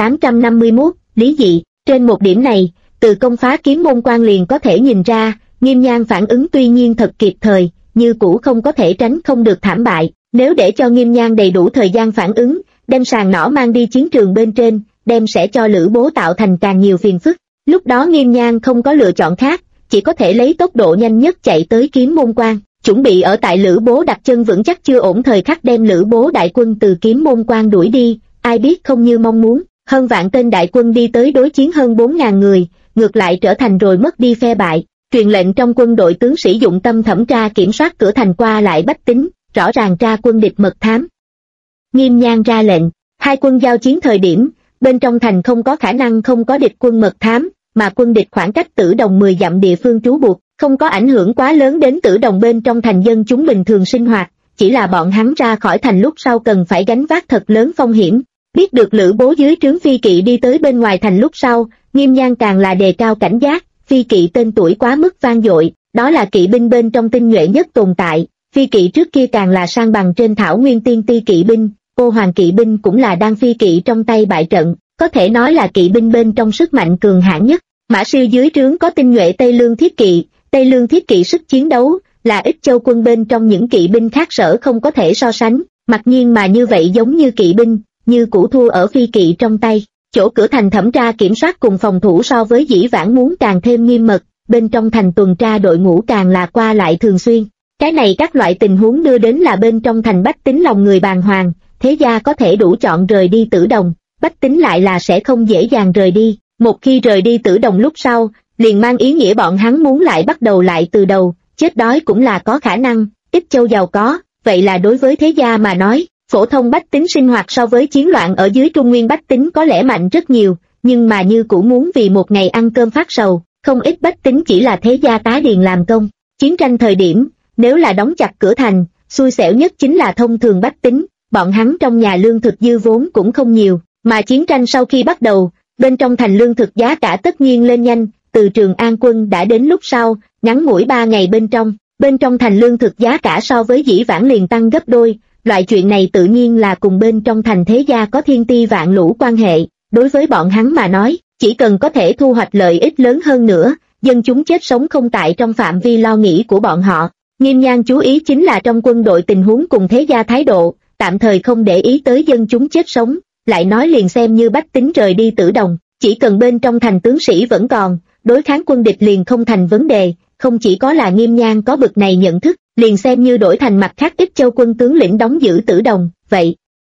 1851, Lý Dị, trên một điểm này, từ công phá Kiếm Môn Quan liền có thể nhìn ra, Nghiêm Nhan phản ứng tuy nhiên thật kịp thời, như cũ không có thể tránh không được thảm bại, nếu để cho Nghiêm Nhan đầy đủ thời gian phản ứng, đem sàn nỏ mang đi chiến trường bên trên, đem sẽ cho Lữ Bố tạo thành càng nhiều phiền phức. Lúc đó Nghiêm Nhan không có lựa chọn khác, chỉ có thể lấy tốc độ nhanh nhất chạy tới Kiếm Môn Quan, chuẩn bị ở tại Lữ Bố đặt chân vững chắc chưa ổn thời khắc đem Lữ Bố đại quân từ Kiếm Môn Quan đuổi đi. Ai biết không như mong muốn, hơn vạn tên đại quân đi tới đối chiến hơn 4.000 người, ngược lại trở thành rồi mất đi phe bại. Truyền lệnh trong quân đội tướng sĩ dụng tâm thẩm tra kiểm soát cửa thành qua lại bách tính, rõ ràng tra quân địch mật thám. Nghiêm Nhan ra lệnh, 2 quân giao chiến thời điểm, bên trong thành không có khả năng không có địch quân mật thám, mà quân địch khoảng cách Tử Đồng 10 dặm địa phương trú buộc, không có ảnh hưởng quá lớn đến Tử Đồng bên trong thành dân chúng bình thường sinh hoạt, chỉ là bọn hắn ra khỏi thành lúc sau cần phải gánh vác thật lớn phong hiểm. Biết được Lữ Bố dưới trướng phi kỵ đi tới bên ngoài thành lúc sau, Nghiêm Nhan càng là đề cao cảnh giác. Phi kỵ tên tuổi quá mức vang dội, đó là kỵ binh bên trong tinh nhuệ nhất tồn tại. Phi kỵ trước kia càng là sang bằng trên thảo nguyên tiên ti kỵ binh, ô hoàng kỵ binh cũng là đang phi kỵ trong tay bại trận, có thể nói là kỵ binh bên trong sức mạnh cường hãn nhất. Mã Siêu dưới trướng có tinh nhuệ Tây Lương Thiết Kỵ, Tây Lương Thiết Kỵ sức chiến đấu là Ích Châu quân bên trong những kỵ binh khác sở không có thể so sánh, mặc nhiên mà như vậy giống như kỵ binh, như cũ thua ở phi kỵ trong tay. Chỗ cửa thành thẩm tra kiểm soát cùng phòng thủ so với dĩ vãng muốn càng thêm nghiêm mật, bên trong thành tuần tra đội ngũ càng là qua lại thường xuyên. Cái này các loại tình huống đưa đến là bên trong thành bách tính lòng người bàng hoàng, thế gia có thể đủ chọn rời đi Tử Đồng, bách tính lại là sẽ không dễ dàng rời đi. Một khi rời đi Tử Đồng lúc sau, liền mang ý nghĩa bọn hắn muốn lại bắt đầu lại từ đầu, chết đói cũng là có khả năng. Ích Châu giàu có, vậy là đối với thế gia mà nói, phổ thông bách tính sinh hoạt so với chiến loạn ở dưới Trung Nguyên bách tính có lẽ mạnh rất nhiều, nhưng mà như cũ muốn vì một ngày ăn cơm phát sầu, không ít bách tính chỉ là thế gia tá điền làm công. Chiến tranh thời điểm, nếu là đóng chặt cửa thành, xui xẻo nhất chính là thông thường bách tính, bọn hắn trong nhà lương thực dư vốn cũng không nhiều, mà chiến tranh sau khi bắt đầu, bên trong thành lương thực giá cả tất nhiên lên nhanh. Từ Trường An quân đã đến lúc sau, ngắn ngủi 3 ngày bên trong thành lương thực giá cả so với dĩ vãng liền tăng gấp đôi. Loại chuyện này tự nhiên là cùng bên trong thành thế gia có thiên ti vạn lũ quan hệ, đối với bọn hắn mà nói, chỉ cần có thể thu hoạch lợi ích lớn hơn nữa, dân chúng chết sống không tại trong phạm vi lo nghĩ của bọn họ. Nghiêm Nhan chú ý chính là trong quân đội tình huống cùng thế gia thái độ, tạm thời không để ý tới dân chúng chết sống, lại nói liền xem như bách tính rời đi Tử Đồng, chỉ cần bên trong thành tướng sĩ vẫn còn, đối kháng quân địch liền không thành vấn đề. Không chỉ có là Nghiêm Nhan có bực này nhận thức, liền xem như đổi thành mặt khác Ích Châu quân tướng lĩnh đóng giữ Tử Đồng, vậy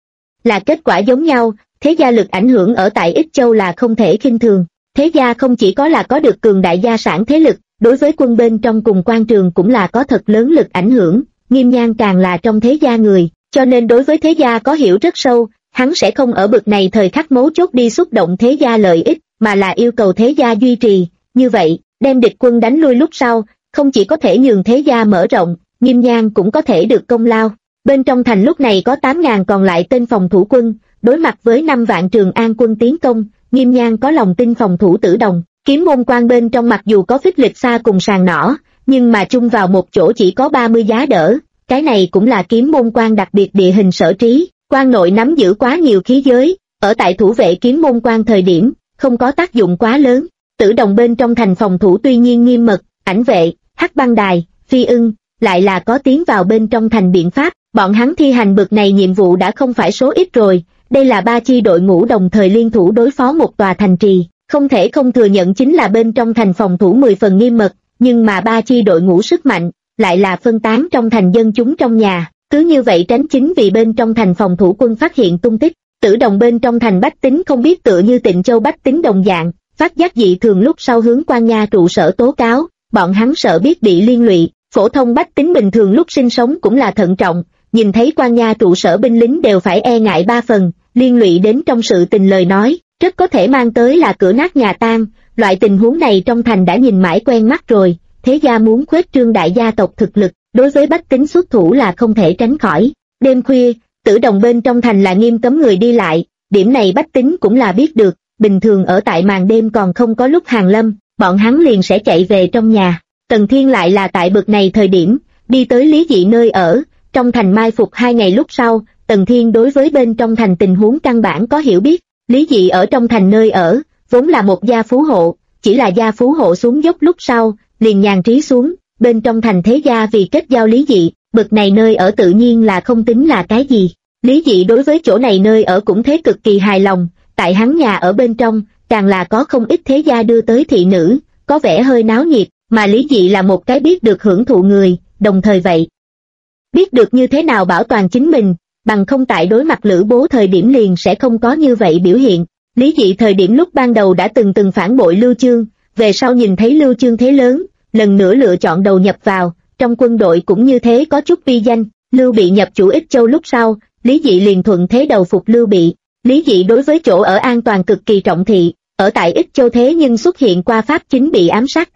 là kết quả giống nhau. Thế gia lực ảnh hưởng ở tại Ích Châu là không thể khinh thường. Thế gia không chỉ có là có được cường đại gia sản thế lực, đối với quân bên trong cùng quan trường cũng là có thật lớn lực ảnh hưởng. Nghiêm Nhan càng là trong thế gia người, cho nên đối với thế gia có hiểu rất sâu. Hắn sẽ không ở bực này thời khắc mấu chốt đi xúc động thế gia lợi ích, mà là yêu cầu thế gia duy trì. Như vậy, đem địch quân đánh lui lúc sau, không chỉ có thể nhường thế gia mở rộng, Nghiêm Nhan cũng có thể được công lao. Bên trong thành lúc này có 8.000 còn lại tên phòng thủ quân, đối mặt với 5 vạn Trường An quân tiến công, Nghiêm Nhan có lòng tin phòng thủ Tử Đồng. Kiếm môn quan bên trong mặc dù có phích lịch xa cùng sàng nỏ, nhưng mà chung vào một chỗ chỉ có 30 giá đỡ, cái này cũng là kiếm môn quan đặc biệt địa hình sở trí. Quan nội nắm giữ quá nhiều khí giới, ở tại thủ vệ kiếm môn quan thời điểm, không có tác dụng quá lớn. Tử Đồng bên trong thành phòng thủ tuy nhiên nghiêm mật, ảnh vệ, hắc băng đài, phi ưng, lại là có tiến vào bên trong thành biện pháp. Bọn hắn thi hành bực này nhiệm vụ đã không phải số ít rồi, đây là 3 chi đội ngũ đồng thời liên thủ đối phó một tòa thành trì. Không thể không thừa nhận chính là bên trong thành phòng thủ 10 phần nghiêm mật, nhưng mà 3 chi đội ngũ sức mạnh, lại là phân tán trong thành dân chúng trong nhà. Cứ như vậy tránh chính vì bên trong thành phòng thủ quân phát hiện tung tích. Tử Đồng bên trong thành bách tính không biết tựa như Tịnh Châu bách tính đồng dạng, phát giác dị thường lúc sau hướng quan nha trụ sở tố cáo, bọn hắn sợ biết bị liên lụy. Phổ thông bách tính bình thường lúc sinh sống cũng là thận trọng, nhìn thấy quan nha trụ sở binh lính đều phải e ngại 3 phần, liên lụy đến trong sự tình lời nói, rất có thể mang tới là cửa nát nhà tan. Loại tình huống này trong thành đã nhìn mãi quen mắt rồi, thế gia muốn khuếch trương đại gia tộc thực lực, đối với bách tính xuất thủ là không thể tránh khỏi. Đêm khuya, Tử Đồng bên trong thành là nghiêm cấm người đi lại, điểm này bách tính cũng là biết được, bình thường ở tại màn đêm còn không có lúc hàng lâm, bọn hắn liền sẽ chạy về trong nhà. Tần Thiên lại là tại bực này thời điểm, đi tới Lý Dị nơi ở, trong thành mai phục 2 ngày lúc sau, Tần Thiên đối với bên trong thành tình huống căn bản có hiểu biết. Lý Dị ở trong thành nơi ở, vốn là một gia phú hộ, chỉ là gia phú hộ xuống dốc lúc sau, liền nhàn trí xuống. Bên trong thành thế gia vì kết giao Lý Dị, bực này nơi ở tự nhiên là không tính là cái gì. Lý Dị đối với chỗ này nơi ở cũng thế cực kỳ hài lòng, tại hắn nhà ở bên trong, càng là có không ít thế gia đưa tới thị nữ, có vẻ hơi náo nhiệt, mà Lý Dị là một cái biết được hưởng thụ người, đồng thời vậy. Biết được như thế nào bảo toàn chính mình, bằng không tại đối mặt Lữ Bố thời điểm liền sẽ không có như vậy biểu hiện. Lý Dị thời điểm lúc ban đầu đã từng phản bội Lưu Chương, về sau nhìn thấy Lưu Chương thế lớn, lần nữa lựa chọn đầu nhập vào, trong quân đội cũng như thế có chút uy danh. Lưu Bị nhập chủ Ích Châu lúc sau, Lý Dị liền thuận thế đầu phục Lưu Bị. Lý Dị đối với chỗ ở an toàn cực kỳ trọng thị, ở tại Ích Châu thế nhưng xuất hiện qua pháp chính bị ám sát tình,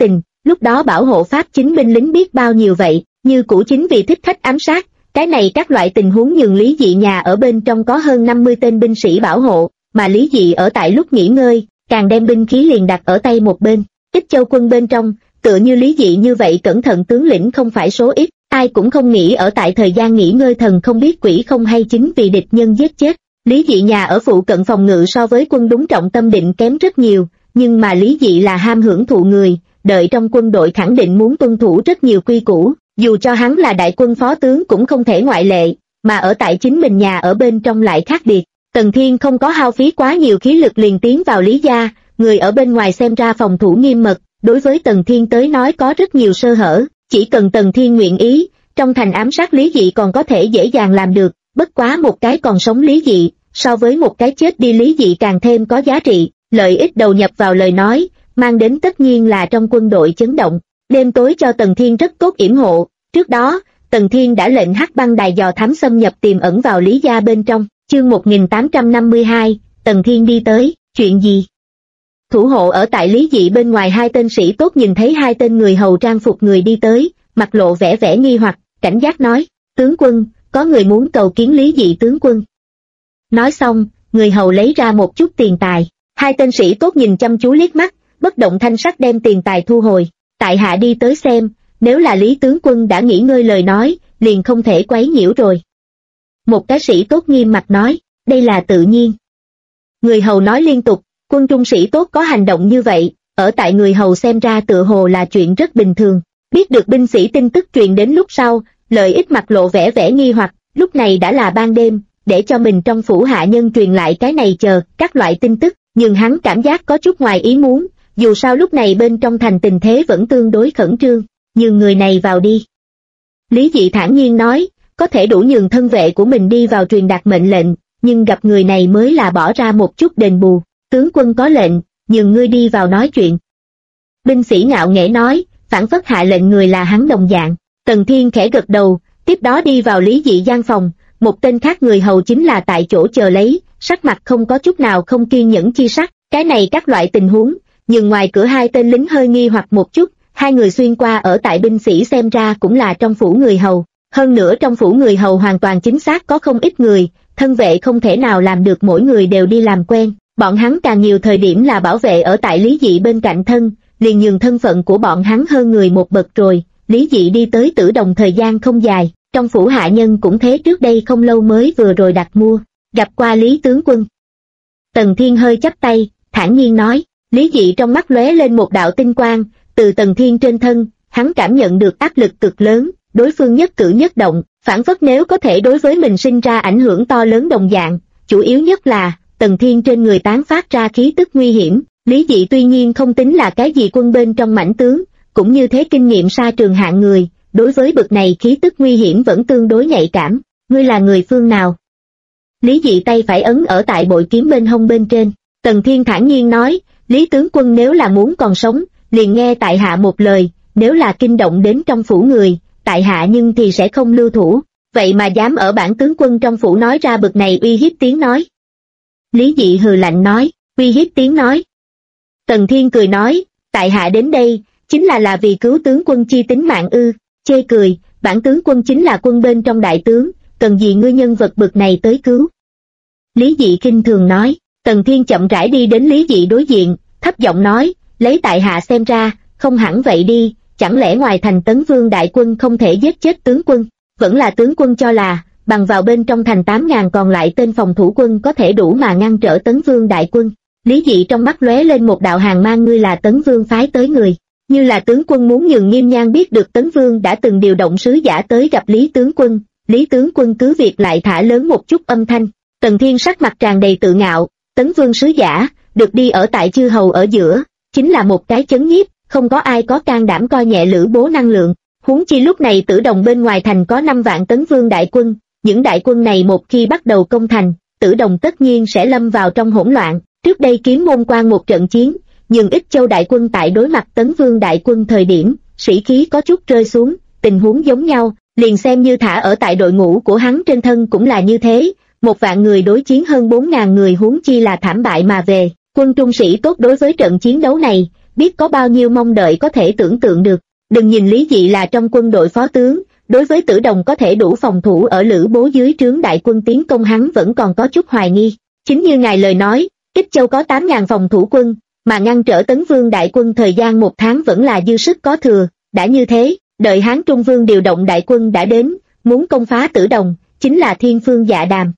lúc đó bảo hộ pháp chính binh lính biết bao nhiêu vậy, như cũ chính vì thích khách ám sát, cái này các loại tình huống nhường Lý Dị nhà ở bên trong có hơn 50 tên binh sĩ bảo hộ, mà Lý Dị ở tại lúc nghỉ ngơi, càng đem binh khí liền đặt ở tay một bên. Ích Châu quân bên trong, tựa như Lý Dị như vậy cẩn thận tướng lĩnh không phải số ít, ai cũng không nghĩ ở tại thời gian nghỉ ngơi thần không biết quỷ không hay chính vì địch nhân giết chết. Lý Dị nhà ở phụ cận phòng ngự so với quân đúng trọng tâm định kém rất nhiều, nhưng mà Lý Dị là ham hưởng thụ người, đợi trong quân đội khẳng định muốn tuân thủ rất nhiều quy củ, dù cho hắn là đại quân phó tướng cũng không thể ngoại lệ, mà ở tại chính mình nhà ở bên trong lại khác biệt. Tần Thiên không có hao phí quá nhiều khí lực liền tiến vào Lý gia, người ở bên ngoài xem ra phòng thủ nghiêm mật, đối với Tần Thiên tới nói có rất nhiều sơ hở, chỉ cần Tần Thiên nguyện ý, trong thành ám sát Lý Dị còn có thể dễ dàng làm được, bất quá một cái còn sống Lý Dị, so với một cái chết đi Lý Dị càng thêm có giá trị, lợi ích đầu nhập vào lời nói, mang đến tất nhiên là trong quân đội chấn động. Đêm tối cho Tần Thiên rất tốt yểm hộ, trước đó, Tần Thiên đã lệnh Hắc Băng Đài dò thám xâm nhập tiềm ẩn vào Lý gia bên trong, chương 1852, Tần Thiên đi tới, chuyện gì? Thủ hộ ở tại Lý Dị bên ngoài hai tên sĩ tốt nhìn thấy hai tên người hầu trang phục người đi tới, mặt lộ vẻ vẻ nghi hoặc, cảnh giác nói, tướng quân, có người muốn cầu kiến Lý Dị tướng quân. Nói xong, người hầu lấy ra một chút tiền tài, hai tên sĩ tốt nhìn chăm chú liếc mắt, bất động thanh sắc đem tiền tài thu hồi, tại hạ đi tới xem, nếu là Lý tướng quân đã nghỉ ngơi lời nói, liền không thể quấy nhiễu rồi. Một cái sĩ tốt nghiêm mặt nói, đây là tự nhiên. Người hầu nói liên tục, quân trung sĩ tốt có hành động như vậy, ở tại người hầu xem ra tựa hồ là chuyện rất bình thường. Biết được binh sĩ tin tức truyền đến lúc sau, Lợi Ích mặt lộ vẻ vẻ nghi hoặc, lúc này đã là ban đêm, để cho mình trong phủ hạ nhân truyền lại cái này chờ, các loại tin tức, nhưng hắn cảm giác có chút ngoài ý muốn, dù sao lúc này bên trong thành tình thế vẫn tương đối khẩn trương, nhường người này vào đi. Lý Dị thản nhiên nói, có thể đủ nhường thân vệ của mình đi vào truyền đạt mệnh lệnh, nhưng gặp người này mới là bỏ ra một chút đền bù, tướng quân có lệnh, nhường ngươi đi vào nói chuyện. Binh sĩ ngạo nghễ nói, phản phất hạ lệnh người là hắn đồng dạng. Tần Thiên khẽ gật đầu, tiếp đó đi vào Lý Dị gian phòng, một tên khác người hầu chính là tại chỗ chờ lấy, sắc mặt không có chút nào không kiên nhẫn chi sắc, cái này các loại tình huống, nhưng ngoài cửa hai tên lính hơi nghi hoặc một chút, hai người xuyên qua ở tại binh sĩ xem ra cũng là trong phủ người hầu, hơn nữa trong phủ người hầu hoàn toàn chính xác có không ít người, thân vệ không thể nào làm được mỗi người đều đi làm quen, bọn hắn càng nhiều thời điểm là bảo vệ ở tại Lý Dị bên cạnh thân, liền nhường thân phận của bọn hắn hơn người một bậc rồi. Lý Dị đi tới Tử Đồng thời gian không dài, trong phủ hạ nhân cũng thế trước đây không lâu mới vừa rồi đặt mua, gặp qua Lý tướng quân. Tần Thiên hơi chắp tay, thản nhiên nói, Lý Dị trong mắt lóe lên một đạo tinh quang, từ Tần Thiên trên thân, hắn cảm nhận được áp lực cực lớn, đối phương nhất cử nhất động, phản phất nếu có thể đối với mình sinh ra ảnh hưởng to lớn đồng dạng, chủ yếu nhất là, Tần Thiên trên người tán phát ra khí tức nguy hiểm, Lý Dị tuy nhiên không tính là cái gì quân bên trong mãnh tướng, cũng như thế kinh nghiệm xa trường hạng người, đối với bậc này khí tức nguy hiểm vẫn tương đối nhạy cảm, ngươi là người phương nào? Lý Dị tay phải ấn ở tại bội kiếm bên hông bên trên, Tần Thiên thản nhiên nói, Lý tướng quân nếu là muốn còn sống, liền nghe tại hạ một lời, nếu là kinh động đến trong phủ người, tại hạ nhưng thì sẽ không lưu thủ, vậy mà dám ở bản tướng quân trong phủ nói ra bậc này uy hiếp tiếng nói. Lý Dị hừ lạnh nói, uy hiếp tiếng nói. Tần Thiên cười nói, tại hạ đến đây, chính là vì cứu tướng quân chi tính mạng ư, chê cười, bản tướng quân chính là quân bên trong đại tướng, cần gì ngươi nhân vật bậc này tới cứu. Lý Dị khinh thường nói, Tần Thiên chậm rãi đi đến Lý Dị đối diện, thấp giọng nói, lấy tại hạ xem ra, không hẳn vậy đi, chẳng lẽ ngoài thành Tấn Vương đại quân không thể giết chết tướng quân, vẫn là tướng quân cho là, bằng vào bên trong thành 8.000 còn lại tên phòng thủ quân có thể đủ mà ngăn trở Tấn Vương đại quân. Lý Dị trong mắt lóe lên một đạo hàn mang, ngươi là Tấn Vương phái tới người, như là tướng quân muốn nhường Nghiêm Nhan biết được Tấn Vương đã từng điều động sứ giả tới gặp Lý tướng quân cứ việc lại thả lớn một chút âm thanh. Tần Thiên sắc mặt tràn đầy tự ngạo, Tấn Vương sứ giả, được đi ở tại chư hầu ở giữa, chính là một cái chấn nhiếp, không có ai có can đảm coi nhẹ Lữ Bố năng lượng, huống chi lúc này Tử Đồng bên ngoài thành có 5 vạn Tấn Vương đại quân, những đại quân này một khi bắt đầu công thành, Tử Đồng tất nhiên sẽ lâm vào trong hỗn loạn. Trước đây Kiếm Môn Quan một trận chiến, nhưng Ích Châu đại quân tại đối mặt Tấn Vương đại quân thời điểm, sĩ khí có chút rơi xuống, tình huống giống nhau, liền xem như thả ở tại đội ngũ của hắn trên thân cũng là như thế, 1 vạn người đối chiến hơn 4.000 người huống chi là thảm bại mà về. Quân trung sĩ tốt đối với trận chiến đấu này, biết có bao nhiêu mong đợi có thể tưởng tượng được. Đừng nhìn Lý Dị là trong quân đội phó tướng, đối với Tử Đồng có thể đủ phòng thủ ở Lữ Bố dưới trướng đại quân tiến công hắn vẫn còn có chút hoài nghi. Chính như ngài lời nói, Ích Châu có 8.000 phòng thủ quân, mà ngăn trở Tấn Vương đại quân thời gian 1 tháng vẫn là dư sức có thừa. Đã như thế, đợi Hán Trung Vương điều động đại quân đã đến, muốn công phá Tử Đồng, chính là thiên phương dạ đàm.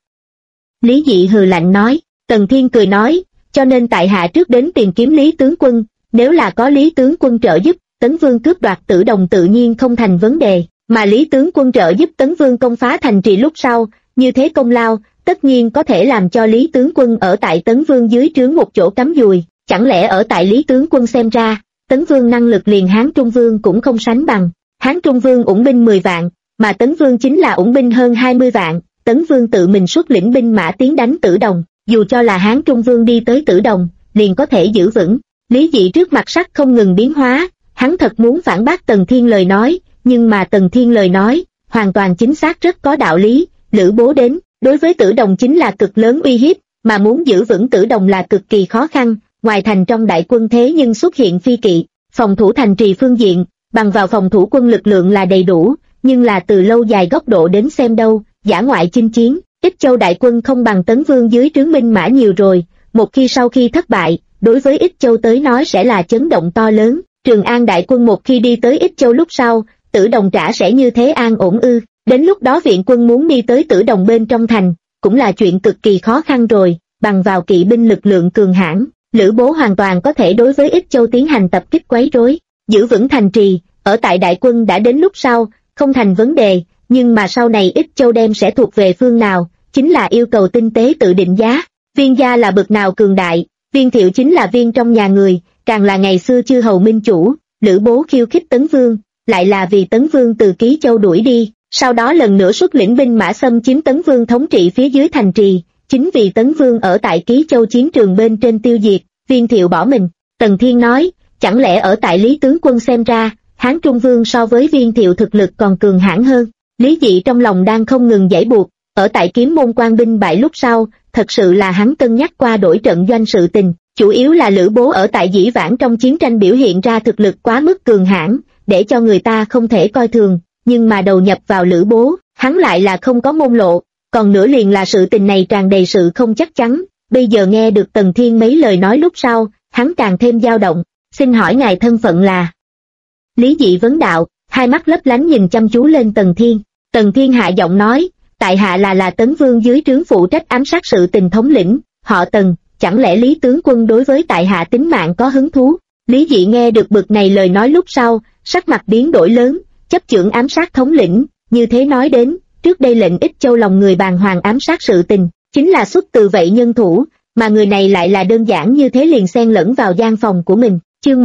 Lý Dị hừ lạnh nói. Tần Thiên cười nói, cho nên tại hạ trước đến tìm kiếm Lý tướng quân, nếu là có Lý tướng quân trợ giúp, Tấn Vương cướp đoạt Tử Đồng tự nhiên không thành vấn đề, mà Lý tướng quân trợ giúp Tấn Vương công phá thành trì lúc sau, như thế công lao, tất nhiên có thể làm cho Lý tướng quân ở tại Tấn Vương dưới trướng một chỗ cắm dùi. Chẳng lẽ ở tại Lý tướng quân xem ra, Tấn Vương năng lực liền Hán Trung Vương cũng không sánh bằng. Hán Trung Vương ủng binh 10 vạn, mà Tấn Vương chính là ủng binh hơn 20 vạn, Tấn Vương tự mình xuất lĩnh binh mã tiến đánh Tử Đồng, dù cho là Hán Trung Vương đi tới Tử Đồng, liền có thể giữ vững. Lý Dị trước mặt sắc không ngừng biến hóa, hắn thật muốn phản bác Tần Thiên lời nói, nhưng mà Tần Thiên lời nói, hoàn toàn chính xác rất có đạo lý. Lữ Bố đến, đối với Tử Đồng chính là cực lớn uy hiếp, mà muốn giữ vững Tử Đồng là cực kỳ khó khăn. Ngoài thành trong đại quân thế nhưng xuất hiện phi kỵ, phòng thủ thành trì phương diện, bằng vào phòng thủ quân lực lượng là đầy đủ, nhưng là từ lâu dài góc độ đến xem đâu, dã ngoại chinh chiến, Ích Châu đại quân không bằng Tấn Vương dưới trướng binh mã nhiều rồi, một khi sau khi thất bại, đối với Ích Châu tới nói sẽ là chấn động to lớn. Trường An đại quân một khi đi tới Ích Châu lúc sau, Tử Đồng trả sẽ như thế an ổn ư? Đến lúc đó viện quân muốn đi tới Tử Đồng bên trong thành, cũng là chuyện cực kỳ khó khăn rồi. Bằng vào kỵ binh lực lượng cường hãn, Lữ Bố hoàn toàn có thể đối với Ích Châu tiến hành tập kích quấy rối, giữ vững thành trì. Ở tại đại quân đã đến lúc sau, không thành vấn đề, nhưng mà sau này Ích Châu đem sẽ thuộc về phương nào, chính là yêu cầu tinh tế tự định giá. Viên gia là bậc nào cường đại, Viên Thiệu chính là viên trong nhà người, càng là ngày xưa chư hầu minh chủ. Lữ Bố khiêu khích Tấn Vương, lại là vì Tấn Vương từ Ký Châu đuổi đi, sau đó lần nữa xuất lĩnh binh mã xâm chiếm Tấn Vương thống trị phía dưới thành trì, chính vì Tấn Vương ở tại Ký Châu chiến trường bên trên tiêu diệt, Viên Thiệu bỏ mình. Tần Thiên nói, chẳng lẽ ở tại Lý tướng quân xem ra, Hán Trung Vương so với Viên Thiệu thực lực còn cường hãn hơn? Lý Dị trong lòng đang không ngừng giãy buộc, ở tại Kiếm Môn quan binh bại lúc sau, thật sự là hắn cân nhắc qua đổi trận doanh sự tình, chủ yếu là Lữ Bố ở tại Dĩ Vãng trong chiến tranh biểu hiện ra thực lực quá mức cường hãn, để cho người ta không thể coi thường, nhưng mà đầu nhập vào Lữ Bố, hắn lại là không có môn lộ, còn nữa liền là sự tình này tràn đầy sự không chắc chắn. Bây giờ nghe được Tần Thiên mấy lời nói lúc sau, hắn càng thêm dao động. Xin hỏi ngài thân phận là? Lý Dị vấn đạo, hai mắt lấp lánh nhìn chăm chú lên Tần Thiên. Tần Thiên hạ giọng nói, tại hạ là Tấn Vương dưới trướng phụ trách ám sát sự tình thống lĩnh, họ Tần, chẳng lẽ Lý tướng quân đối với tại hạ tính mạng có hứng thú? Lý Dị nghe được bực này lời nói lúc sau, sắc mặt biến đổi lớn, chấp chưởng ám sát thống lĩnh, như thế nói đến, trước đây lệnh Ích Châu lòng người bàng hoàng ám sát sự tình, chính là xuất từ vậy nhân thủ, mà người này lại là đơn giản như thế liền xen lẫn vào gian phòng của mình. Chương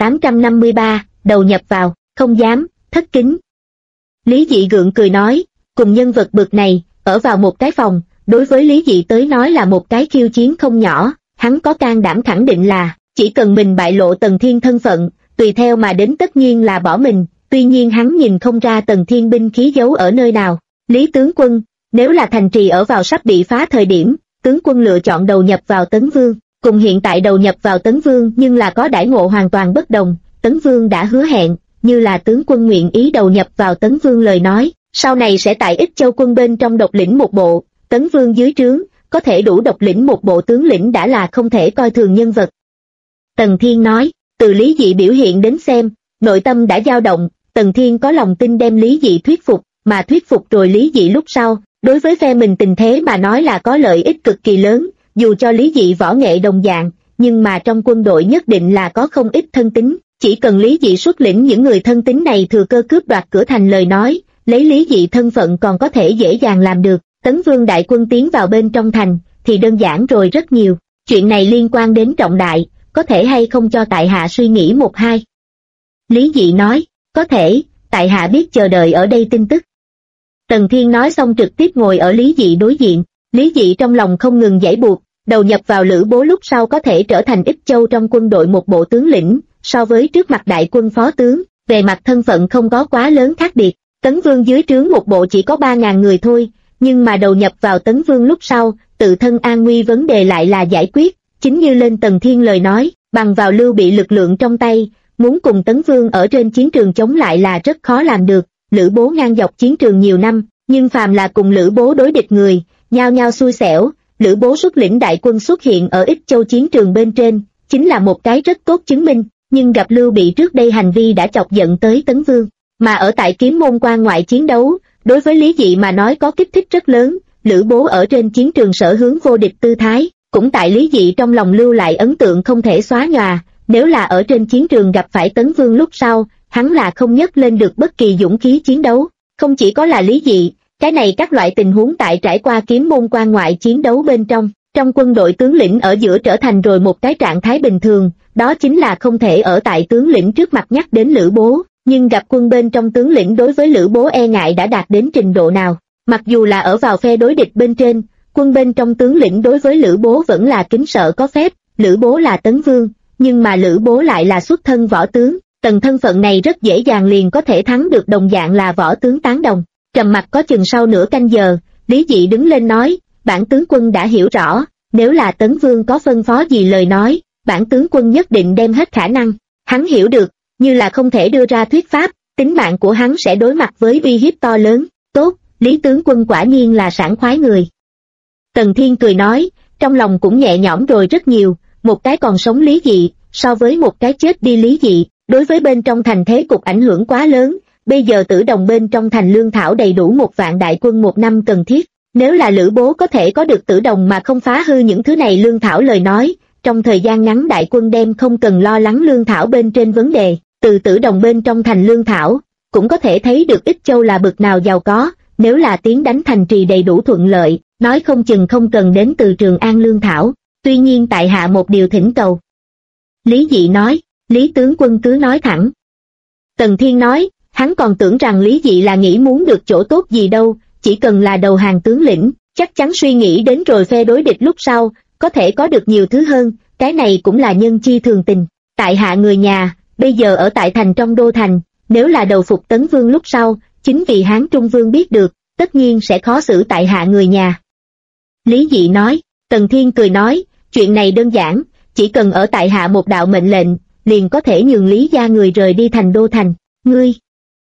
1853, đầu nhập vào, không dám, thất kính. Lý Dị gượng cười nói, cùng nhân vật bực này, ở vào một cái phòng, đối với Lý Dị tới nói là một cái khiêu chiến không nhỏ, hắn có can đảm khẳng định là, chỉ cần mình bại lộ Tần Thiên thân phận, tùy theo mà đến tất nhiên là bỏ mình, tuy nhiên hắn nhìn không ra Tần Thiên binh khí giấu ở nơi nào. Lý tướng quân, nếu là thành trì ở vào sắp bị phá thời điểm, tướng quân lựa chọn đầu nhập vào Tấn Vương, cùng hiện tại đầu nhập vào Tấn Vương nhưng là có đãi ngộ hoàn toàn bất đồng. Tấn Vương đã hứa hẹn, như là tướng quân nguyện ý đầu nhập vào Tấn Vương lời nói, sau này sẽ tại Ích Châu quân bên trong độc lĩnh một bộ, Tấn Vương dưới trướng, có thể đủ độc lĩnh một bộ tướng lĩnh đã là không thể coi thường nhân vật. Tần Thiên nói, từ Lý Dị biểu hiện đến xem, nội tâm đã dao động, Tần Thiên có lòng tin đem Lý Dị thuyết phục, mà thuyết phục rồi Lý Dị lúc sau, đối với phe mình tình thế mà nói là có lợi ích cực kỳ lớn, dù cho Lý Dị võ nghệ đồng dạng, nhưng mà trong quân đội nhất định là có không ít thân tín, chỉ cần Lý Dị xuất lĩnh những người thân tín này thừa cơ cướp đoạt cửa thành lời nói, lấy Lý Dị thân phận còn có thể dễ dàng làm được. Tấn Vương đại quân tiến vào bên trong thành, thì đơn giản rồi rất nhiều, chuyện này liên quan đến trọng đại, có thể hay không cho tại hạ suy nghĩ một hai? Lý Dị nói, có thể, tại hạ biết chờ đợi ở đây tin tức. Tần Thiên nói xong trực tiếp ngồi ở Lý Dị đối diện, Lý Dị trong lòng không ngừng giãy buộc, đầu nhập vào Lữ Bố lúc sau có thể trở thành Ích Châu trong quân đội một bộ tướng lĩnh, so với trước mặt đại quân phó tướng, về mặt thân phận không có quá lớn khác biệt. Tấn Vương dưới trướng một bộ chỉ có 3.000 người thôi, nhưng mà đầu nhập vào Tấn Vương lúc sau, tự thân an nguy vấn đề lại là giải quyết, chính như lên Tần Thiên lời nói, bằng vào Lưu Bị lực lượng trong tay, muốn cùng Tấn Vương ở trên chiến trường chống lại là rất khó làm được. Lữ Bố ngang dọc chiến trường nhiều năm, nhưng phàm là cùng Lữ Bố đối địch người, nhao nhao xui xẻo. Lữ Bố xuất lĩnh đại quân xuất hiện ở Ích Châu chiến trường bên trên, chính là một cái rất tốt chứng minh, nhưng gặp Lưu Bị trước đây hành vi đã chọc giận tới Tấn Vương, mà ở tại Kiếm Môn quan ngoại chiến đấu, đối với Lý Dị mà nói có kích thích rất lớn. Lữ Bố ở trên chiến trường sở hướng vô địch tư thái, cũng tại Lý Dị trong lòng lưu lại ấn tượng không thể xóa nhòa. Nếu là ở trên chiến trường gặp phải Tấn Vương lúc sau, hắn là không nhấc lên được bất kỳ dũng khí chiến đấu. Không chỉ có là Lý Dị, cái này các loại tình huống tại trải qua Kiếm Môn quan ngoại chiến đấu bên trong quân đội tướng lĩnh ở giữa trở thành rồi một cái trạng thái bình thường, đó chính là không thể ở tại tướng lĩnh trước mặt nhắc đến Lữ Bố, nhưng gặp quân bên trong tướng lĩnh đối với Lữ Bố e ngại đã đạt đến trình độ nào. Mặc dù là ở vào phe đối địch bên trên, quân bên trong tướng lĩnh đối với Lữ Bố vẫn là kính sợ có phép. Lữ Bố là Tấn Vương, nhưng mà Lữ Bố lại là xuất thân võ tướng, tầng thân phận này rất dễ dàng liền có thể thắng được đồng dạng là võ tướng tán đồng. Trầm mặc có chừng sau nửa canh giờ, Lý Dị đứng lên nói, bản tướng quân đã hiểu rõ, nếu là Tấn Vương có phân phó gì lời nói, bản tướng quân nhất định đem hết khả năng. Hắn hiểu được, như là không thể đưa ra thuyết pháp, tính mạng của hắn sẽ đối mặt với uy hiếp to lớn. Tốt, Lý tướng quân quả nhiên là sảng khoái người. Tần Thiên cười nói, trong lòng cũng nhẹ nhõm rồi rất nhiều, một cái còn sống Lý Dị, so với một cái chết đi Lý Dị, đối với bên trong thành thế cục ảnh hưởng quá lớn. Bây giờ Tử Đồng bên trong thành lương thảo đầy đủ 1 vạn đại quân 1 năm cần thiết. Nếu là Lữ Bố có thể có được Tử Đồng mà không phá hư những thứ này lương thảo lời nói, trong thời gian ngắn đại quân đem không cần lo lắng lương thảo bên trên vấn đề. Từ Tử Đồng bên trong thành lương thảo, cũng có thể thấy được Ích Châu là bực nào giàu có. Nếu là tiến đánh thành trì đầy đủ thuận lợi, nói không chừng không cần đến từ Trường An lương thảo. Tuy nhiên tại hạ một điều thỉnh cầu. Lý Dị nói, Lý tướng quân cứ nói thẳng. Tần Thiên nói, hắn còn tưởng rằng Lý Dị là nghĩ muốn được chỗ tốt gì đâu, chỉ cần là đầu hàng tướng lĩnh, chắc chắn suy nghĩ đến rồi phe đối địch lúc sau, có thể có được nhiều thứ hơn, cái này cũng là nhân chi thường tình. Tại hạ người nhà, bây giờ ở tại thành trong đô thành, nếu là đầu phục Tấn Vương lúc sau, chính vì Hán Trung Vương biết được, tất nhiên sẽ khó xử tại hạ người nhà. Lý Dị nói, Tần Thiên cười nói, chuyện này đơn giản, chỉ cần ở tại hạ một đạo mệnh lệnh, liền có thể nhường Lý gia người rời đi thành đô thành. Ngươi!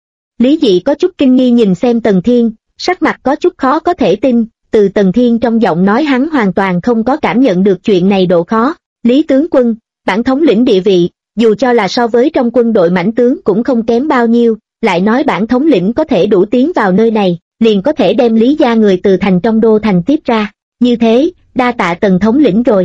Lý Dị có chút kinh nghi nhìn xem Tần Thiên, sắc mặt có chút khó có thể tin, từ Tần Thiên trong giọng nói hắn hoàn toàn không có cảm nhận được chuyện này độ khó. Lý tướng quân, bản thống lĩnh địa vị, dù cho là so với trong quân đội mãnh tướng cũng không kém bao nhiêu, lại nói bản thống lĩnh có thể đủ tiến vào nơi này, liền có thể đem Lý gia người từ thành trong đô thành tiếp ra, như thế, đa tạ Tần thống lĩnh rồi.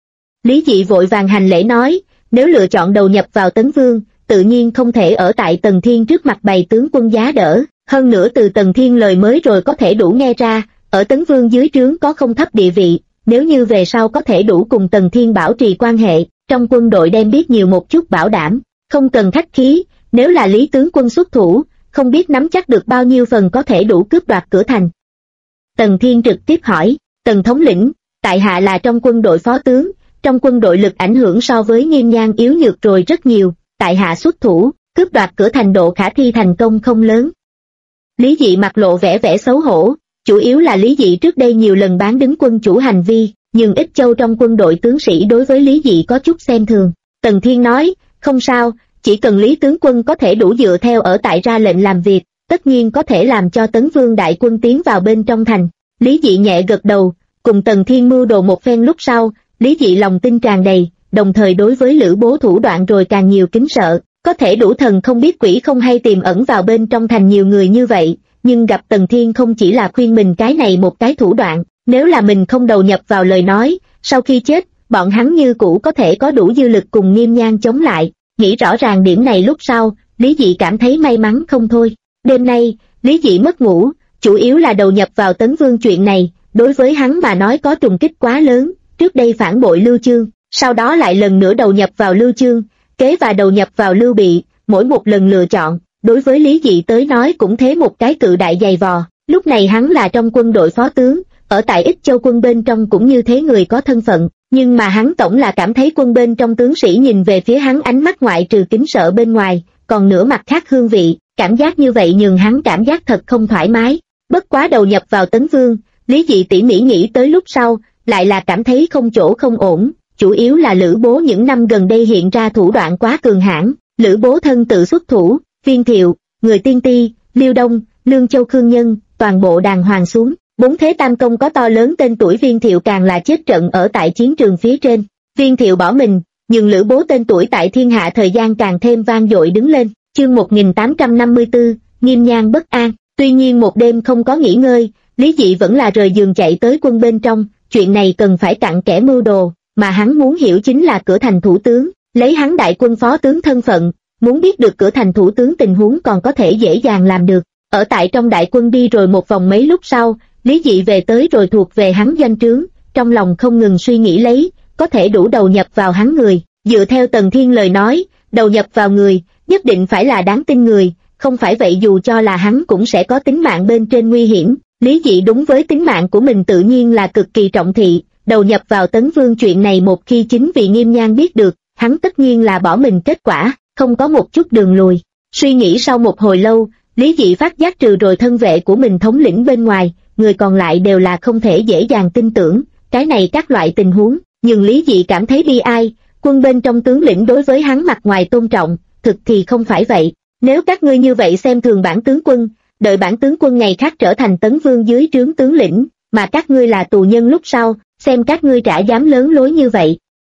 Lý Dị vội vàng hành lễ nói, nếu lựa chọn đầu nhập vào Tấn Vương, tự nhiên không thể ở tại Tần Thiên trước mặt bày tướng quân giá đỡ, hơn nữa từ Tần Thiên lời mới rồi có thể đủ nghe ra, ở Tấn Vương dưới trướng có không thấp địa vị, nếu như về sau có thể đủ cùng Tần Thiên bảo trì quan hệ, trong quân đội đem biết nhiều một chút bảo đảm, không cần khách khí, nếu là Lý tướng quân xuất thủ, không biết nắm chắc được bao nhiêu phần có thể đủ cướp đoạt cửa thành. Tần Thiên trực tiếp hỏi, Tần thống lĩnh, tại hạ là trong quân đội phó tướng, trong quân đội lực ảnh hưởng so với Nghiêm Nhan yếu nhược rồi rất nhiều, tại hạ xuất thủ, cướp đoạt cửa thành độ khả thi thành công không lớn. Lý Dị mặt lộ vẻ xấu hổ, chủ yếu là Lý Dị trước đây nhiều lần bán đứng quân chủ hành vi, nhưng Ích Châu trong quân đội tướng sĩ đối với Lý Dị có chút xem thường. Tần Thiên nói, không sao, chỉ cần Lý tướng quân có thể đủ dựa theo ở tại ra lệnh làm việc, tất nhiên có thể làm cho Tấn Vương đại quân tiến vào bên trong thành. Lý Dị nhẹ gật đầu, cùng Tần Thiên mưu đồ một phen lúc sau, Lý Dị lòng tin tràn đầy, đồng thời đối với Lữ Bố thủ đoạn rồi càng nhiều kính sợ, có thể đủ thần không biết quỷ không hay tiềm ẩn vào bên trong thành nhiều người như vậy, nhưng gặp Tần Thiên không chỉ là khuyên mình cái này một cái thủ đoạn, nếu là mình không đầu nhập vào lời nói, sau khi chết, bọn hắn như cũ có thể có đủ dư lực cùng Nghiêm Nhan chống lại. Nghĩ rõ ràng điểm này lúc sau, Lý Dị cảm thấy may mắn không thôi. Đêm nay, Lý Dị mất ngủ, chủ yếu là đầu nhập vào Tấn Vương chuyện này, đối với hắn mà nói có trùng kích quá lớn, trước đây phản bội Lưu Chương, sau đó lại lần nữa đầu nhập vào Lưu Chương, kế và đầu nhập vào Lưu Bị, mỗi một lần lựa chọn, đối với Lý Dị tới nói cũng thế một cái cự đại dày vò. Lúc này hắn là trong quân đội phó tướng, ở tại Ích Châu quân bên trong cũng như thế người có thân phận, nhưng mà hắn tổng là cảm thấy quân bên trong tướng sĩ nhìn về phía hắn ánh mắt ngoại trừ kính sợ bên ngoài, còn nửa mặt khác hương vị, cảm giác như vậy nhường hắn cảm giác thật không thoải mái. Bất quá đầu nhập vào Tấn Vương, Lý Dị tỉ mỉ nghĩ tới lúc sau, lại là cảm thấy không chỗ không ổn, chủ yếu là Lữ Bố những năm gần đây hiện ra thủ đoạn quá cường hãn. Lữ Bố thân tự xuất thủ, Viên Thiệu, Người Tiên Ti, Liêu Đông, Lương Châu Khương Nhân, toàn bộ đàng hoàng xuống. Bốn thế tam công có to lớn tên tuổi, Viên Thiệu càng là chết trận ở tại chiến trường phía trên. Viên Thiệu bỏ mình, nhưng Lữ Bố tên tuổi tại thiên hạ thời gian càng thêm vang dội đứng lên. Chương 1854, Nghiêm Nhan bất an. Tuy nhiên một đêm không có nghỉ ngơi, Lý Dị vẫn là rời giường chạy tới quân bên trong. Chuyện này cần phải cặn kẽ mưu đồ, mà hắn muốn hiểu chính là Cửa Thành thủ tướng. Lấy hắn đại quân phó tướng thân phận, muốn biết được Cửa Thành thủ tướng tình huống còn có thể dễ dàng làm được. Ở tại trong đại quân đi rồi một vòng mấy lúc sau, Lý Dị về tới rồi thuộc về hắn doanh trướng, trong lòng không ngừng suy nghĩ lấy, có thể đủ đầu nhập vào hắn người. Dựa theo Tần Thiên lời nói, đầu nhập vào người, nhất định phải là đáng tin người, không phải vậy dù cho là hắn cũng sẽ có tính mạng bên trên nguy hiểm. Lý Dị đúng với tính mạng của mình tự nhiên là cực kỳ trọng thị, đầu nhập vào Tấn Vương chuyện này một khi chính vì Nghiêm Nhan biết được, hắn tất nhiên là bỏ mình kết quả, không có một chút đường lùi. Suy nghĩ sau một hồi lâu, Lý Dị phát giác trừ rồi thân vệ của mình thống lĩnh bên ngoài, người còn lại đều là không thể dễ dàng tin tưởng, cái này các loại tình huống, nhưng Lý Dị cảm thấy bi ai, quân bên trong tướng lĩnh đối với hắn mặt ngoài tôn trọng, thực thì không phải vậy. Nếu các ngươi như vậy xem thường bản tướng quân, đợi bản tướng quân ngày khác trở thành Tấn Vương dưới trướng tướng lĩnh, mà các ngươi là tù nhân lúc sau, xem các ngươi trả dám lớn lối như vậy.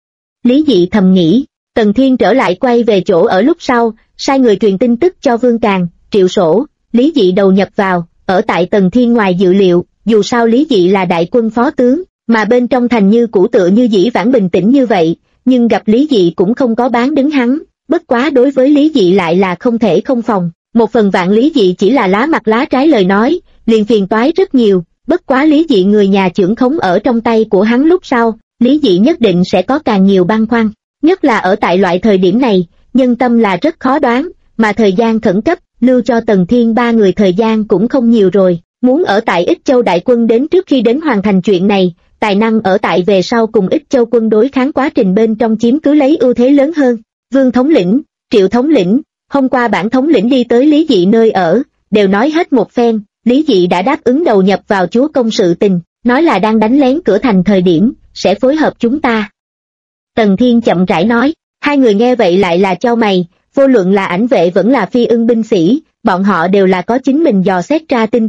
Lý Dị thầm nghĩ. Tần Thiên trở lại quay về chỗ ở lúc sau, sai người truyền tin tức cho Vương Càn, Triệu Sổ. Lý Dị đầu nhập vào, ở tại Tần Thiên ngoài dự liệu, dù sao Lý Dị là đại quân phó tướng, mà bên trong thành như cũ tựa như dĩ vãng bình tĩnh như vậy, nhưng gặp Lý Dị cũng không có bán đứng hắn, bất quá đối với Lý Dị lại là không thể không phòng. Một phần vạn Lý Dị chỉ là lá mặt lá trái lời nói, liền phiền toái rất nhiều, bất quá Lý Dị người nhà trưởng khống ở trong tay của hắn lúc sau, Lý Dị nhất định sẽ có càng nhiều băn khoăn, nhất là ở tại loại thời điểm này, nhân tâm là rất khó đoán, mà thời gian khẩn cấp, lưu cho Tần Thiên ba người thời gian cũng không nhiều rồi, muốn ở tại Ích Châu đại quân đến trước khi đến hoàn thành chuyện này, tài năng ở tại về sau cùng Ích Châu quân đối kháng quá trình bên trong chiếm cứ lấy ưu thế lớn hơn. Vương thống lĩnh, Triệu thống lĩnh, hôm qua bản thống lĩnh đi tới Lý Dị nơi ở, đều nói hết một phen, Lý Dị đã đáp ứng đầu nhập vào chúa công sự tình, nói là đang đánh lén cửa thành thời điểm, sẽ phối hợp chúng ta. Tần Thiên chậm rãi nói, hai người nghe vậy lại là chau mày, vô luận là ảnh vệ vẫn là phi ưng binh sĩ, bọn họ đều là có chính mình dò xét ra tin